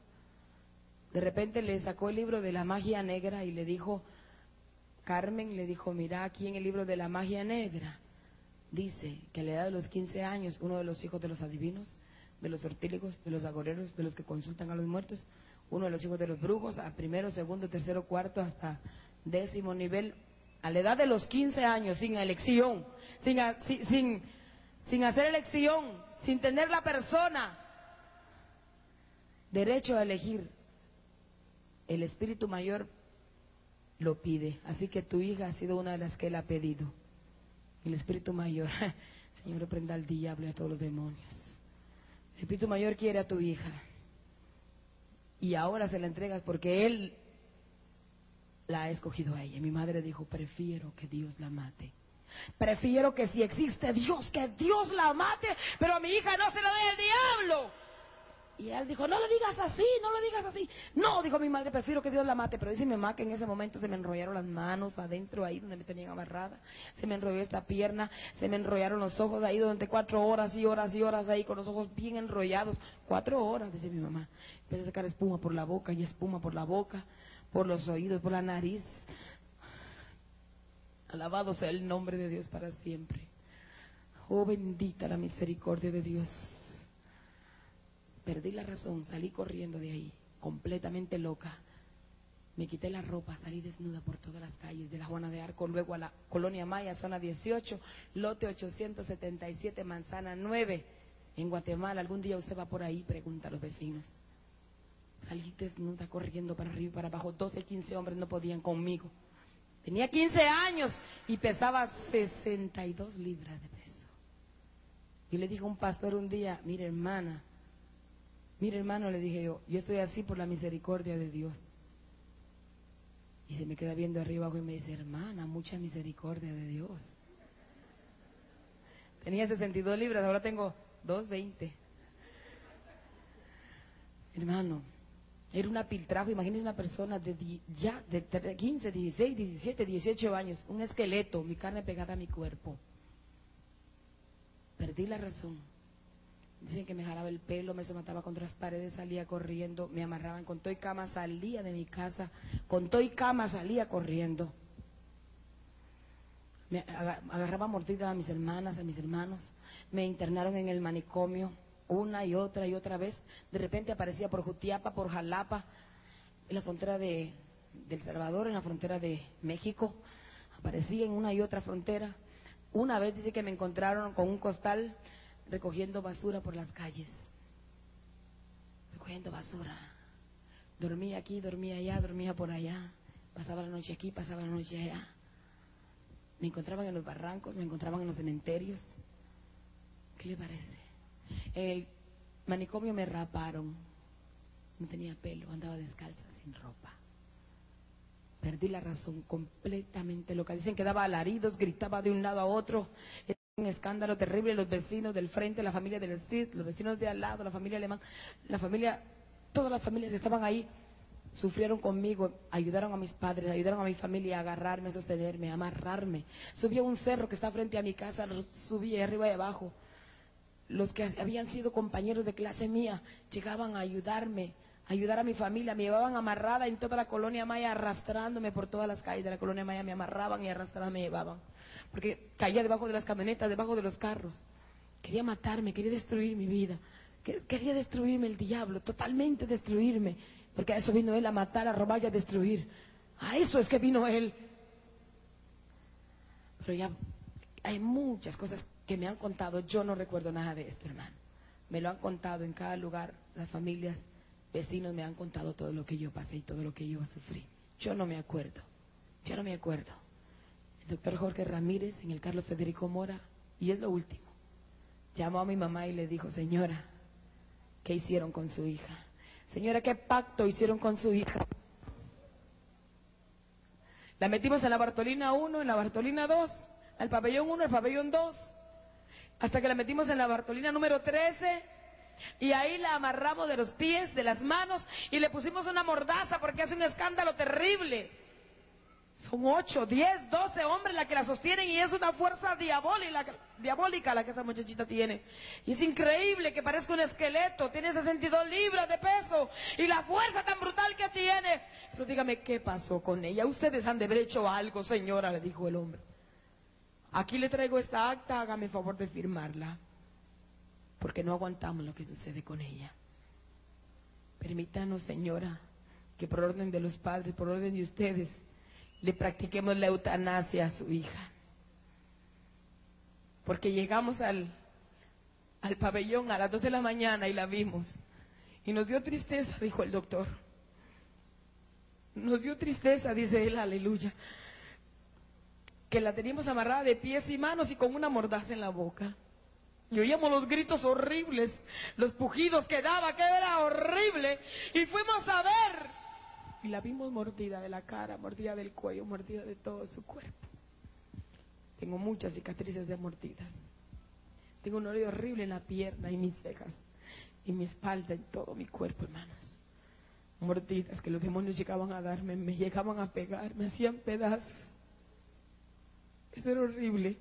De repente le sacó el libro de la magia negra y le dijo, Carmen, le dijo, mira, aquí en el libro de la magia negra dice que a la edad de los quince años, uno de los hijos de los adivinos, de los sortílegos, de los agoreros, de los que consultan a los muertos, uno de los hijos de los brujos, a primero, segundo, tercero, cuarto, hasta décimo nivel, a la edad de los quince años, sin elección, sin, sin, sin, sin hacer elección, sin tener la persona derecho a elegir, el espíritu mayor lo pide. Así que tu hija ha sido una de las que él ha pedido. El espíritu mayor, Señor, reprenda al diablo y a todos los demonios. El espíritu mayor quiere a tu hija y ahora se la entregas porque él la ha escogido a ella. Mi madre dijo, prefiero que Dios la mate. Prefiero que si existe Dios, que Dios la mate, pero a mi hija no se la dé el diablo. Y él dijo, no le digas así, no le digas así. No, dijo mi madre, prefiero que Dios la mate. Pero dice mi mamá que en ese momento se me enrollaron las manos adentro, ahí donde me tenían amarrada. Se me enrolló esta pierna, se me enrollaron los ojos ahí durante cuatro horas y horas y horas ahí con los ojos bien enrollados. Cuatro horas, dice mi mamá. Empecé a sacar espuma por la boca y espuma por la boca, por los oídos, por la nariz. Alabado sea el nombre de Dios para siempre. Oh, bendita la misericordia de Dios. Perdí la razón, salí corriendo de ahí, completamente loca. Me quité la ropa, salí desnuda por todas las calles de la Juana de Arco, luego a la Colonia Maya, zona dieciocho, lote ochocientos setenta y siete, manzana nueve, en Guatemala. Algún día usted va por ahí, pregunta a los vecinos. Salí desnuda, corriendo para arriba y para abajo, doce, quince hombres no podían conmigo. Tenía quince años y pesaba sesenta y dos libras de peso. Y le dijo a un pastor un día, mire hermana, mire hermano, le dije yo, yo estoy así por la misericordia de Dios. Y se me queda viendo arriba abajo y me dice, hermana, mucha misericordia de Dios. Tenía sesenta y dos libras, ahora tengo doscientos veinte. Hermano, era una piltrafa. Imagínese una persona de ya de quince, dieciséis, diecisiete, dieciocho años, un esqueleto, mi carne pegada a mi cuerpo. Perdí la razón. Dicen que me jalaba el pelo, me somataba contra las paredes, salía corriendo, me amarraban con todo y cama, salía de mi casa, con todo y cama salía corriendo. Me agarraba mordida a mis hermanas, a mis hermanos, me internaron en el manicomio una y otra y otra vez. De repente aparecía por Jutiapa, por Jalapa, en la frontera de, de El Salvador, en la frontera de México, aparecía en una y otra frontera. Una vez dice que me encontraron con un costal recogiendo basura por las calles. recogiendo basura. Dormía aquí, dormía allá, dormía por allá. Pasaba la noche aquí, pasaba la noche allá. Me encontraban en los barrancos, me encontraban en los cementerios. ¿Qué le parece? En el manicomio me raparon. No tenía pelo, andaba descalza, sin ropa. Perdí la razón, completamente loca. Dicen que daba alaridos, gritaba de un lado a otro. Era un escándalo terrible. Los vecinos del frente, la familia del street, los vecinos de al lado, la familia alemán, la familia, todas las familias que estaban ahí, sufrieron conmigo, ayudaron a mis padres, ayudaron a mi familia a agarrarme, a sostenerme, a amarrarme. Subí a un cerro que está frente a mi casa, subí arriba y abajo. Los que habían sido compañeros de clase mía llegaban a ayudarme, a ayudar a mi familia, me llevaban amarrada en toda la colonia Maya, arrastrándome por todas las calles de la colonia Maya, me amarraban y arrastraban, me llevaban, porque caía debajo de las camionetas, debajo de los carros. Quería matarme, quería destruir mi vida, quería destruirme el diablo, totalmente destruirme, porque a eso vino él, a matar, a robar y a destruir. A eso es que vino él. Pero ya hay muchas cosas que me han contado, yo no recuerdo nada de esto, hermano. Me lo han contado en cada lugar, las familias, vecinos me han contado todo lo que yo pasé y todo lo que yo sufrí. Yo no me acuerdo, yo no me acuerdo. El doctor Jorge Ramírez en el Carlos Federico Mora, y es lo último, llamó a mi mamá y le dijo: señora, ¿qué hicieron con su hija? Señora, ¿qué pacto hicieron con su hija? La metimos en la Bartolina uno, en la Bartolina dos, al pabellón uno, al pabellón dos, hasta que la metimos en la Bartolina número trece, y ahí la amarramos de los pies, de las manos, y le pusimos una mordaza porque hace un escándalo terrible. Son ocho, diez, doce hombres la que la sostienen, y es una fuerza diabólica, diabólica la que esa muchachita tiene. Y es increíble que parezca un esqueleto, tiene sesenta y dos libras de peso, y la fuerza tan brutal que tiene. Pero dígame, ¿qué pasó con ella? Ustedes han de haber hecho algo, señora, le dijo el hombre. Aquí le traigo esta acta, hágame el favor de firmarla, porque no aguantamos lo que sucede con ella. Permítanos, señora, que por orden de los padres, por orden de ustedes, le practiquemos la eutanasia a su hija. Porque llegamos al, al pabellón a las dos de la mañana y la vimos. Y nos dio tristeza, dijo el doctor. Nos dio tristeza, dice él, aleluya. Que la teníamos amarrada de pies y manos y con una mordaza en la boca. Y oíamos los gritos horribles, los pujidos que daba, que era horrible. Y fuimos a ver. Y la vimos mordida de la cara, mordida del cuello, mordida de todo su cuerpo. Tengo muchas cicatrices de mordidas. Tengo un odio horrible en la pierna y mis cejas, y mi espalda, en todo mi cuerpo, hermanos. Mordidas que los demonios llegaban a darme, me llegaban a pegar, me hacían pedazos. Eso era horrible.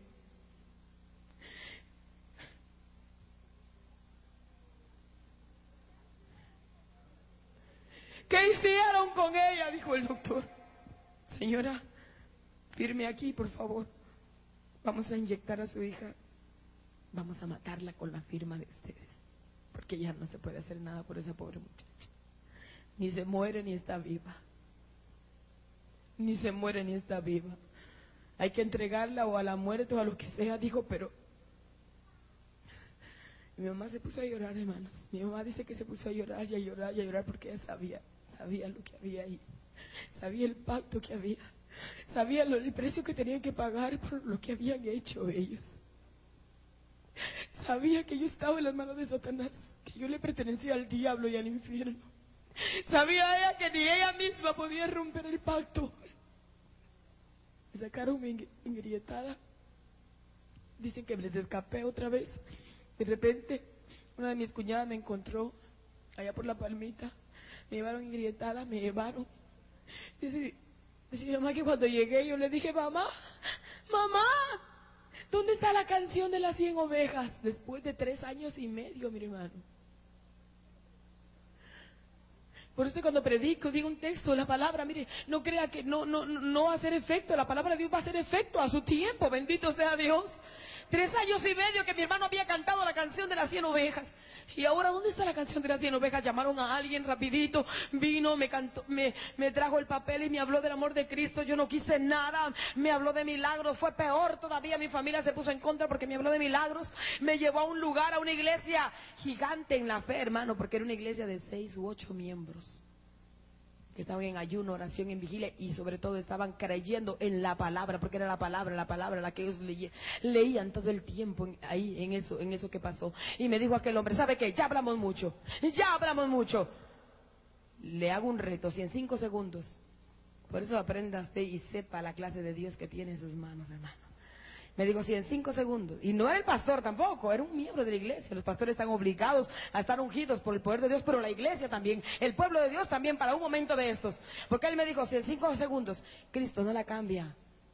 ¿Qué hicieron con ella?, dijo el doctor. Señora, firme aquí, por favor. Vamos a inyectar a su hija. Vamos a matarla con la firma de ustedes, porque ya no se puede hacer nada por esa pobre muchacha. Ni se muere ni está viva. Ni se muere ni está viva. Hay que entregarla o a la muerte o a lo que sea, dijo, pero... Mi mamá se puso a llorar, hermanos. Mi mamá dice que se puso a llorar y a llorar y a llorar porque ella sabía, sabía lo que había ahí. Sabía el pacto que había. Sabía lo, el precio que tenían que pagar por lo que habían hecho ellos. Sabía que yo estaba en las manos de Satanás, que yo le pertenecía al diablo y al infierno. Sabía ella que ni ella misma podía romper el pacto. Me sacaron ingrietada. Dicen que les escapé otra vez. De repente, una de mis cuñadas me encontró allá por la Palmita. Me llevaron ingrietada, me llevaron. Dice, dice mi mamá que cuando llegué yo le dije: mamá, mamá, ¿dónde está la canción de las cien ovejas? Después de tres años y medio, mi hermano. Por eso cuando predico, digo un texto, la palabra, mire, no crea que no, no, no va a hacer efecto. La palabra de Dios va a hacer efecto a su tiempo, bendito sea Dios. Tres años y medio que mi hermano había cantado la canción de las cien ovejas. Y ahora, ¿dónde está la canción de las cien ovejas? Llamaron a alguien rapidito, vino, me cantó, me, me trajo el papel y me habló del amor de Cristo. Yo no quise nada, me habló de milagros, fue peor todavía. Mi familia se puso en contra porque me habló de milagros. Me llevó a un lugar, a una iglesia gigante en la fe, hermano, porque era una iglesia de seis u ocho miembros que estaban en ayuno, oración, en vigilia, y sobre todo estaban creyendo en la palabra, porque era la palabra, la palabra la que ellos leían, leían todo el tiempo en, ahí, en eso, en eso que pasó. Y me dijo aquel hombre, ¿sabe qué? Ya hablamos mucho, ya hablamos mucho. Le hago un reto, si en cinco segundos, por eso aprenda usted y sepa la clase de Dios que tiene en sus manos, hermano. Me dijo, si en cinco segundos, y no era el pastor tampoco, era un miembro de la iglesia. Los pastores están obligados a estar ungidos por el poder de Dios, pero la iglesia también, el pueblo de Dios también para un momento de estos. Porque él me dijo, si en cinco segundos, Cristo no la cambia,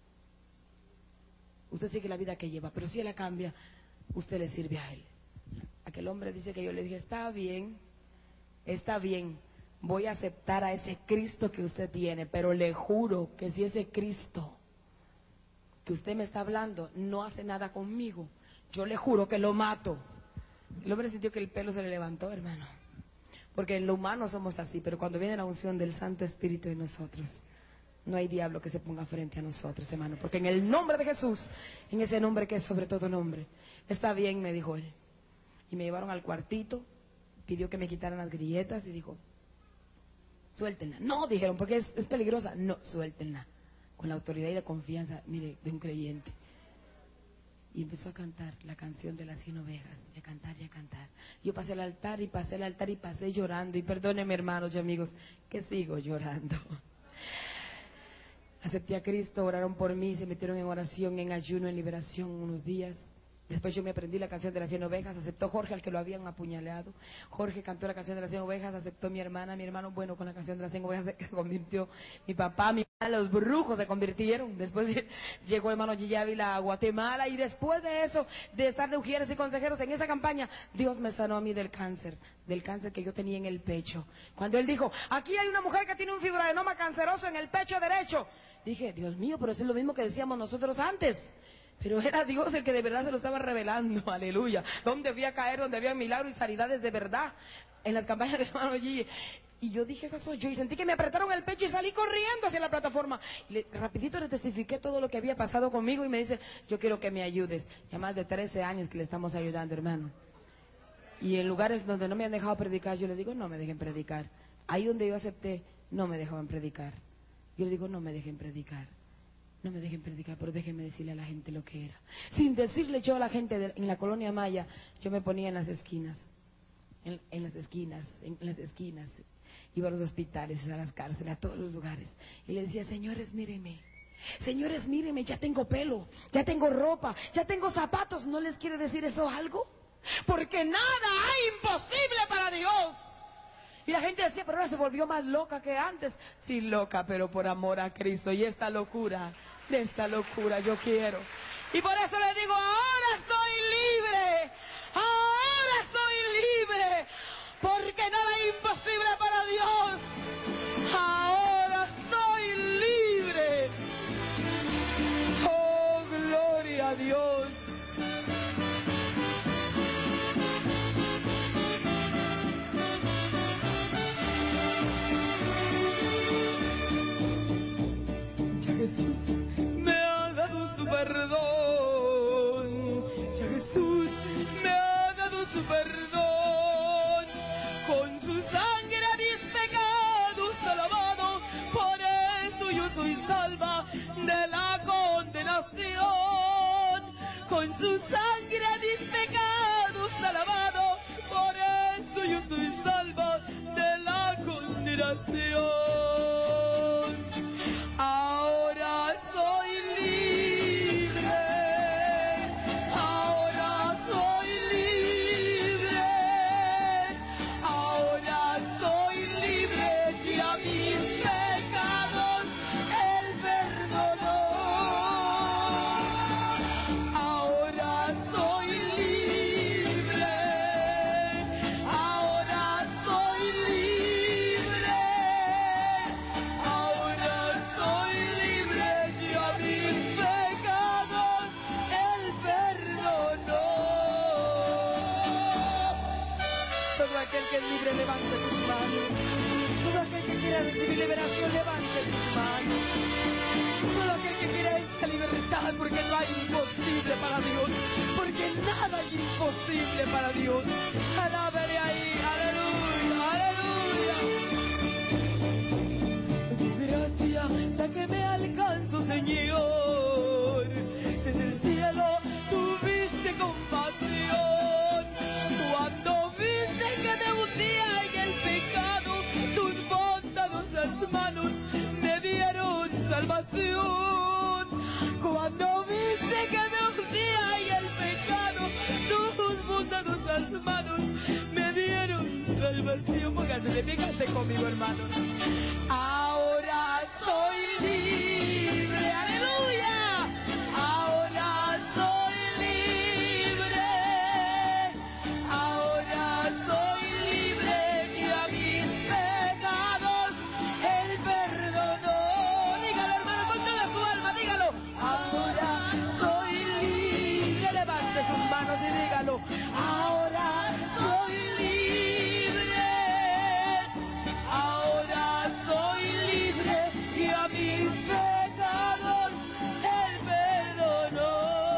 usted sigue la vida que lleva, pero si él la cambia, usted le sirve a él. Aquel hombre dice que yo le dije, está bien, está bien, voy a aceptar a ese Cristo que usted tiene, pero le juro que si ese Cristo que usted me está hablando no hace nada conmigo, yo le juro que lo mato. El hombre sintió que el pelo se le levantó, hermano, porque en lo humano somos así, pero cuando viene la unción del Santo Espíritu en nosotros, no hay diablo que se ponga frente a nosotros, hermano, porque en el nombre de Jesús, en ese nombre que es sobre todo nombre, está bien, me dijo él. Y me llevaron al cuartito, pidió que me quitaran las grilletas y dijo, suéltenla. No, dijeron, porque es, es peligrosa. No, suéltenla. Con la autoridad y la confianza, mire, de un creyente. Y empezó a cantar la canción de las cien ovejas, y a cantar y a cantar. Yo pasé al altar y pasé al altar y pasé llorando, y perdónenme, hermanos y amigos, que sigo llorando. Acepté a Cristo, oraron por mí, se metieron en oración, en ayuno, en liberación unos días. Después yo me aprendí la canción de las cien ovejas, aceptó Jorge al que lo habían apuñaleado. Jorge cantó la canción de las cien ovejas, aceptó mi hermana, mi hermano, bueno, con la canción de las cien ovejas se convirtió mi papá, mi mamá, los brujos se convirtieron. Después llegó el hermano Gigi Ávila a Guatemala, y después de eso, de estar de ujieres y consejeros en esa campaña, Dios me sanó a mí del cáncer, del cáncer que yo tenía en el pecho. Cuando él dijo, aquí hay una mujer que tiene un fibroadenoma canceroso en el pecho derecho, dije, Dios mío, pero eso es lo mismo que decíamos nosotros antes. Pero era Dios el que de verdad se lo estaba revelando, aleluya. Donde debía caer, donde había milagros y sanidades de verdad, en las campañas del hermano Gigi. Y yo dije, esa soy yo, y sentí que me apretaron el pecho y salí corriendo hacia la plataforma. Y le, rapidito le testifiqué todo lo que había pasado conmigo, y me dice, yo quiero que me ayudes. Ya más de trece años que le estamos ayudando, hermano. Y en lugares donde no me han dejado predicar, yo le digo, no me dejen predicar. Ahí donde yo acepté, no me dejaban predicar. Yo le digo, no me dejen predicar. No me dejen predicar, pero déjenme decirle a la gente lo que era. Sin decirle yo a la gente de, en la colonia Maya, yo me ponía en las esquinas, en, en las esquinas, en, en las esquinas. Iba a los hospitales, a las cárceles, a todos los lugares. Y le decía, señores, mírenme. Señores, mírenme, ya tengo pelo, ya tengo ropa, ya tengo zapatos. ¿No les quiere decir eso algo? Porque nada hay imposible para Dios. Y la gente decía, pero ahora se volvió más loca que antes. Sí, loca, pero por amor a Cristo. Y esta locura, de esta locura yo quiero. Y por eso le digo, ahora soy libre. Ahora soy libre. Porque nada es imposible para Dios. Ahora soy libre. Oh, gloria a Dios. Jesús me ha dado su perdón, ya Jesús me ha dado su perdón, con su sangre mis pecados ha lavado, por eso yo soy salva de la condenación, con su sangre mis pecados ha lavado, por eso yo soy salva de la condenación. Ahora soy libre, ahora soy libre, ahora soy libre, ya mis pecados Él perdonó. Ahora soy libre, ahora soy libre. que es libre, levante sus manos. Todo aquel que quiera recibir liberación, levante sus manos. Todo aquel que quiera esta libertad, porque no hay imposible para Dios. Porque nada es imposible para Dios. Alábale ahí, aleluya, aleluya. Gracias, hasta que me alcanzo, Señor. Desde el cielo tuviste compasión. Cuando viste que me hundía en el pecado, tus bondadosas manos me dieron salvación. Cuando viste que me hundía en el pecado, tus bondadosas manos me dieron salvación. Póngase de pie, cante conmigo, hermanos. Ahora soy libre, aleluya. Ahora soy libre. Ahora soy libre y a mis pecados Él perdonó. Dígalo, hermano, con toda su alma, dígalo. Ahora soy libre. Levante sus manos y dígalo. Ahora soy libre. Ahora soy libre y a mis pecados Él perdonó.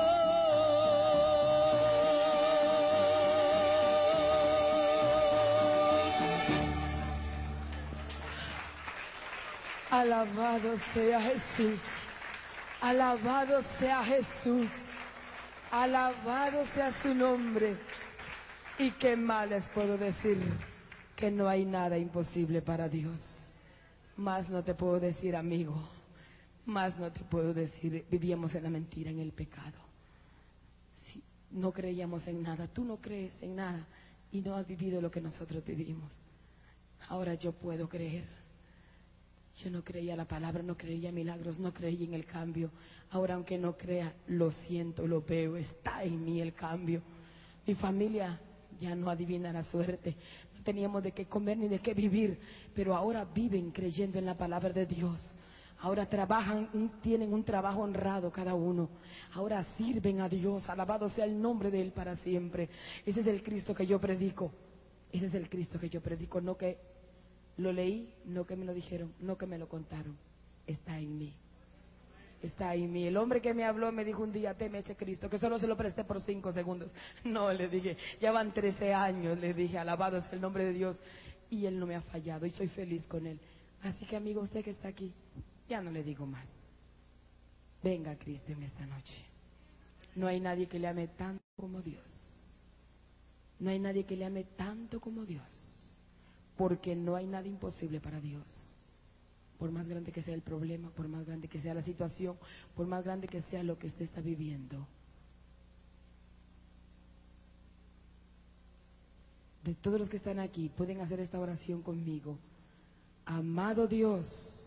Alabado sea Jesús. Alabado sea Jesús. Alabado sea su nombre. Y qué más les puedo decir, que no hay nada imposible para Dios. Más no te puedo decir, amigo. Más no te puedo decir, vivíamos en la mentira, en el pecado. Sí, no creíamos en nada. Tú no crees en nada y no has vivido lo que nosotros vivimos. Ahora yo puedo creer. Yo no creía la palabra, no creía milagros, no creía en el cambio. Ahora, aunque no crea, lo siento, lo veo, está en mí el cambio. Mi familia ya no adivina la suerte. No teníamos de qué comer ni de qué vivir, pero ahora viven creyendo en la palabra de Dios. Ahora trabajan, tienen un trabajo honrado cada uno. Ahora sirven a Dios, alabado sea el nombre de Él para siempre. Ese es el Cristo que yo predico. Ese es el Cristo que yo predico, no que lo leí, no que me lo dijeron, no que me lo contaron. Está en mí. Está en mí. El hombre que me habló me dijo un día, teme ese Cristo, que solo se lo presté por cinco segundos. No, le dije, ya van trece años, le dije, alabado es el nombre de Dios. Y Él no me ha fallado y soy feliz con Él. Así que, amigo, usted que está aquí, ya no le digo más. Venga a Cristo en esta noche. No hay nadie que le ame tanto como Dios. No hay nadie que le ame tanto como Dios. Porque no hay nada imposible para Dios. Por más grande que sea el problema, por más grande que sea la situación, por más grande que sea lo que usted está viviendo. De todos los que están aquí, pueden hacer esta oración conmigo. Amado Dios,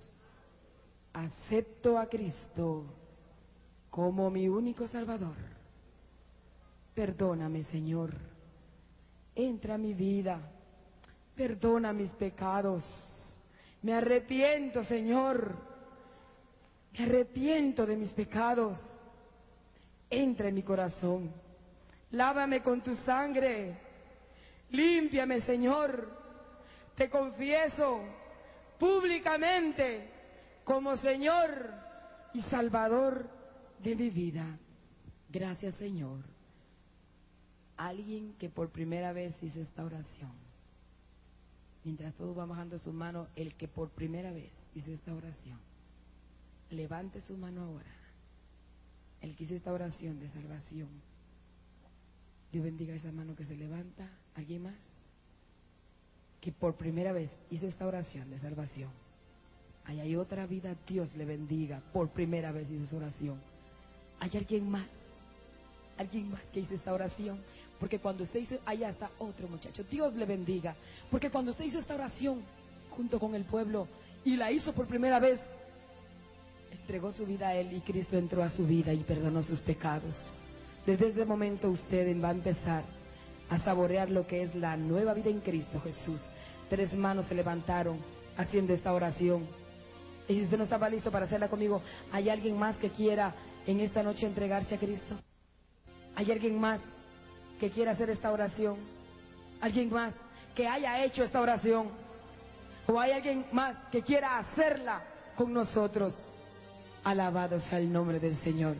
acepto a Cristo como mi único Salvador. Perdóname, Señor. Entra a mi vida. Perdona mis pecados. Me arrepiento, Señor. Me arrepiento de mis pecados. Entra en mi corazón. Lávame con tu sangre. Límpiame, Señor. Te confieso públicamente como Señor y Salvador de mi vida. Gracias, Señor. Alguien que por primera vez hizo esta oración. Mientras todos van bajando su mano, el que por primera vez hizo esta oración, levante su mano ahora. El que hizo esta oración de salvación. Dios bendiga esa mano que se levanta. ¿Alguien más? Que por primera vez hizo esta oración de salvación. Ahí hay otra vida, Dios le bendiga. Por primera vez hizo esa oración. ¿Hay alguien más? ¿Alguien más que hizo esta oración? Porque cuando usted hizo, allá está otro muchacho, Dios le bendiga. Porque cuando usted hizo esta oración junto con el pueblo y la hizo por primera vez, entregó su vida a Él y Cristo entró a su vida y perdonó sus pecados. Desde ese momento usted va a empezar a saborear lo que es la nueva vida en Cristo Jesús. Tres manos se levantaron haciendo esta oración. Y si usted no estaba listo para hacerla conmigo, ¿hay alguien más que quiera en esta noche entregarse a Cristo? ¿Hay alguien más que quiera hacer esta oración? ¿Alguien más que haya hecho esta oración, o hay alguien más que quiera hacerla con nosotros. Alabado sea el nombre del Señor.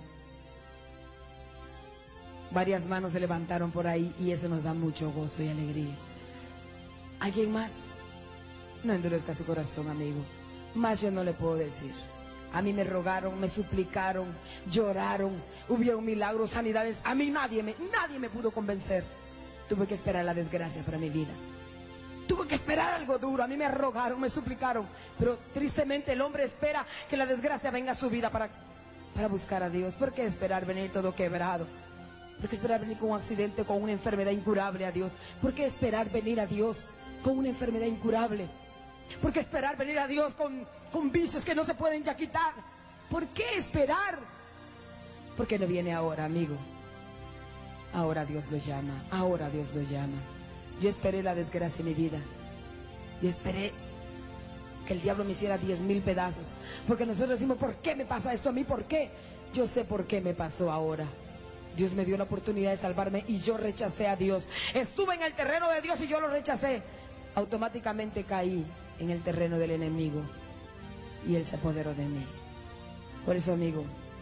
Varias manos se levantaron por ahí y eso nos da mucho gozo y alegría. ¿Alguien más? No endurezca su corazón, amigo. Más yo no le puedo decir. A mí me rogaron, me suplicaron, lloraron, hubieron milagros, sanidades. A mí nadie me, nadie me pudo convencer. Tuve que esperar la desgracia para mi vida. Tuve que esperar algo duro. A mí me rogaron, me suplicaron. Pero tristemente el hombre espera que la desgracia venga a su vida para, para buscar a Dios. ¿Por qué esperar venir todo quebrado? ¿Por qué esperar venir con un accidente, con una enfermedad incurable a Dios? ¿Por qué esperar venir a Dios con una enfermedad incurable? ¿Por qué esperar venir a Dios con, con vicios que no se pueden ya quitar? ¿Por qué esperar? ¿Por qué no viene ahora, amigo? Ahora Dios lo llama, ahora Dios lo llama. Yo esperé la desgracia en mi vida. Yo esperé que el diablo me hiciera diez mil pedazos. Porque nosotros decimos, ¿por qué me pasa esto a mí? ¿Por qué? Yo sé por qué me pasó ahora. Dios me dio la oportunidad de salvarme y yo rechacé a Dios. Estuve en el terreno de Dios y yo lo rechacé. Automáticamente caí en el terreno del enemigo y Él se apoderó de mí. Por eso, amigo,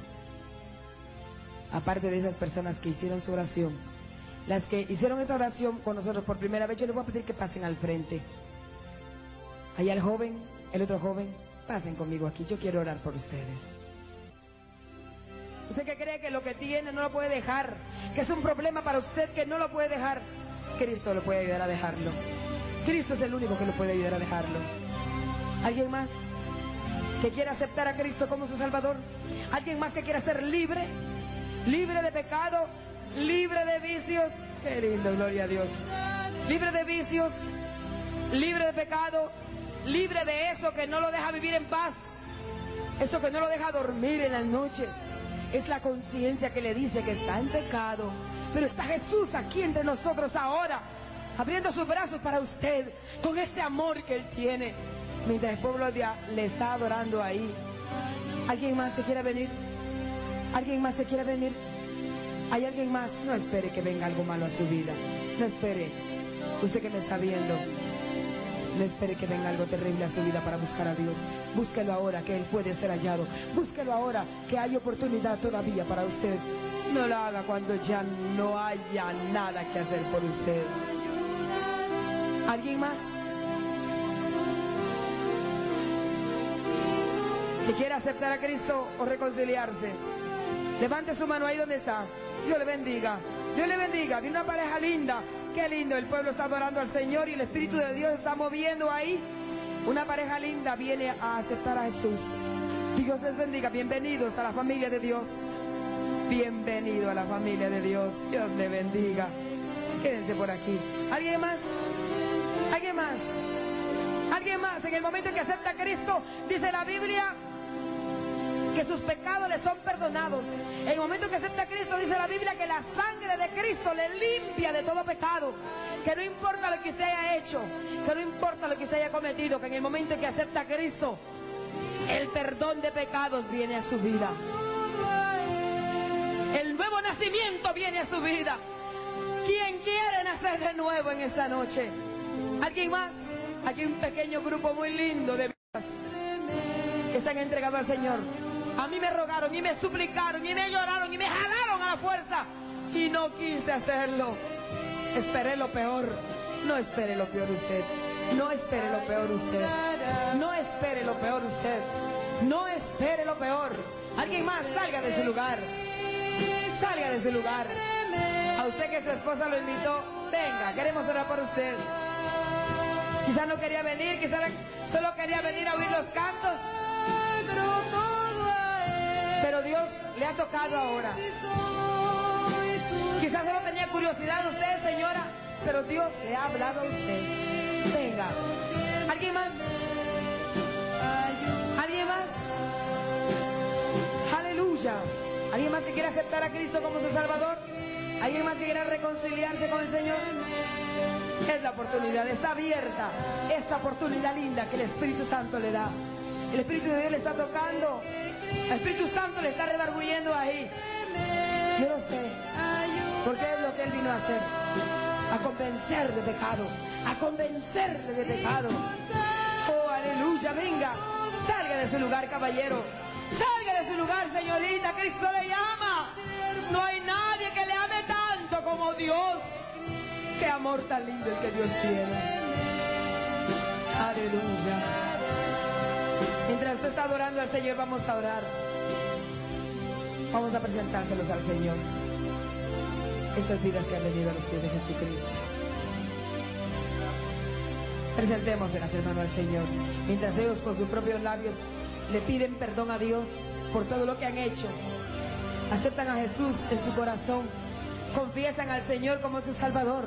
aparte de esas personas que hicieron su oración, las que hicieron esa oración con nosotros por primera vez, yo les voy a pedir que pasen al frente. Allá el joven, el otro joven, pasen conmigo aquí. Yo quiero orar por ustedes. Usted que cree que lo que tiene no lo puede dejar, que es un problema para usted que no lo puede dejar, Cristo lo puede ayudar a dejarlo. Cristo es el único que lo puede ayudar a dejarlo. ¿Alguien más que quiera aceptar a Cristo como su Salvador? ¿Alguien más que quiera ser libre? Libre de pecado, libre de vicios. Qué lindo, gloria a Dios. Libre de vicios, libre de pecado, libre de eso que no lo deja vivir en paz, eso que no lo deja dormir en la noche. Es la conciencia que le dice que está en pecado, pero está Jesús aquí entre nosotros ahora, abriendo sus brazos para usted, con ese amor que Él tiene, mientras el pueblo le está adorando ahí. ¿Alguien más que quiera venir? ¿Alguien más que quiera venir? ¿Hay alguien más? No espere que venga algo malo a su vida. No espere. Usted que me está viendo, no espere que venga algo terrible a su vida para buscar a Dios. Búsquelo ahora, que Él puede ser hallado. Búsquelo ahora, que hay oportunidad todavía para usted. No lo haga cuando ya no haya nada que hacer por usted. ¿Alguien más que quiera aceptar a Cristo o reconciliarse? Levante su mano ahí donde está. Dios le bendiga. Dios le bendiga. Viene una pareja linda. Qué lindo. El pueblo está adorando al Señor y el Espíritu de Dios está moviendo ahí. Una pareja linda viene a aceptar a Jesús. Dios les bendiga. Bienvenidos a la familia de Dios. Bienvenido a la familia de Dios. Dios le bendiga. Quédense por aquí. ¿Alguien más? ¿Alguien más? ¿Alguien más? En el momento en que acepta a Cristo, dice la Biblia que sus pecados le son perdonados. En el momento que acepta a Cristo, dice la Biblia que la sangre de Cristo le limpia de todo pecado. Que no importa lo que usted haya hecho, que no importa lo que usted haya cometido, que en el momento en que acepta a Cristo, el perdón de pecados viene a su vida. El nuevo nacimiento viene a su vida. ¿Quién quiere nacer de nuevo en esta noche? ¿Alguien más? Aquí un pequeño grupo muy lindo de vidas que se han entregado al Señor. A mí me rogaron y me suplicaron y me lloraron y me jalaron a la fuerza y no quise hacerlo. Esperé lo peor. No espere lo peor usted. No espere lo peor usted. No espere lo peor usted. No espere lo peor. Alguien más, salga de su lugar. Salga de su lugar. A usted que su esposa lo invitó, venga, queremos orar por usted. Quizás no quería venir, quizás solo quería venir a oír los cantos. Pero Dios le ha tocado ahora. Quizás solo tenía curiosidad de usted, señora, pero Dios le ha hablado a usted. Venga. ¿Alguien más? ¿Alguien más? Aleluya. ¿Alguien más que quiera aceptar a Cristo como su Salvador? ¿Alguien más que quiera reconciliarse con el Señor? Es la oportunidad, está abierta esta oportunidad linda que el Espíritu Santo le da. El Espíritu de Dios le está tocando. El Espíritu Santo le está redarguyendo ahí. Yo lo sé, porque es lo que Él vino a hacer, a convencer de pecado, a convencerle de pecado. Oh, aleluya, venga, salga de su lugar, caballero, salga de su lugar, señorita, Cristo le llama. No hay nadie que le ame tanto como Dios. Qué amor tan lindo el que Dios tiene. Aleluya. Mientras usted está adorando al Señor, vamos a orar. Vamos a presentárselos al Señor. Estas vidas que han venido a los pies de Jesucristo. Presentémoselas, hermano, al Señor. Mientras ellos con sus propios labios le piden perdón a Dios por todo lo que han hecho. Aceptan a Jesús en su corazón. Confiesan al Señor como su Salvador.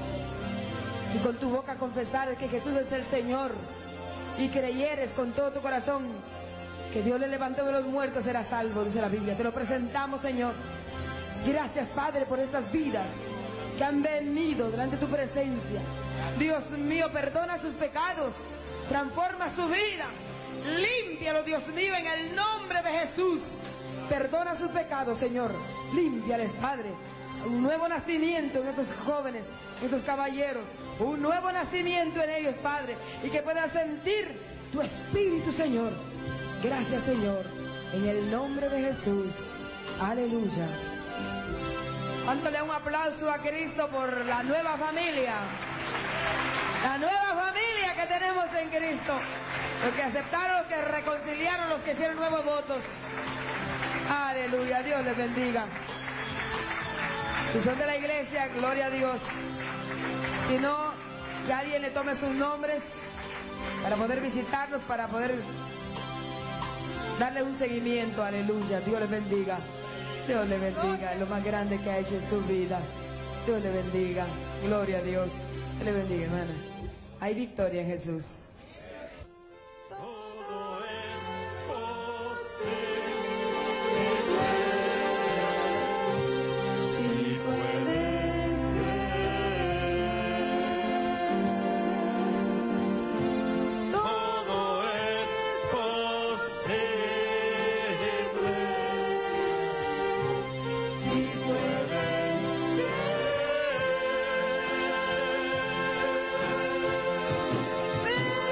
Y con tu boca confesar que Jesús es el Señor. Y creyeres con todo tu corazón que Dios le levantó de los muertos, será salvo, dice la Biblia. Te lo presentamos, Señor. Gracias, Padre, por estas vidas que han venido delante de tu presencia. Dios mío, perdona sus pecados, transforma su vida, límpialo, Dios mío, en el nombre de Jesús. Perdona sus pecados, Señor, límpiales, Padre. Un nuevo nacimiento en estos jóvenes, en estos caballeros, un nuevo nacimiento en ellos, Padre, y que puedan sentir tu Espíritu, Señor. Gracias, Señor, en el nombre de Jesús. Aleluya. Dándole un aplauso a Cristo por la nueva familia. La nueva familia que tenemos en Cristo. Los que aceptaron, los que reconciliaron, los que hicieron nuevos votos. Aleluya, Dios les bendiga. Si son de la iglesia, gloria a Dios. Si no, que alguien le tome sus nombres para poder visitarlos, para poder darle un seguimiento. Aleluya, Dios les bendiga. Dios le bendiga, lo más grande que ha hecho en su vida. Dios le bendiga, gloria a Dios. Dios le bendiga, hermana. Hay victoria en Jesús. Ven.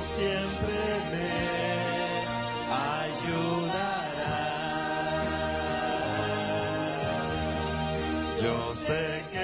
siempre me ayudará. Yo sé que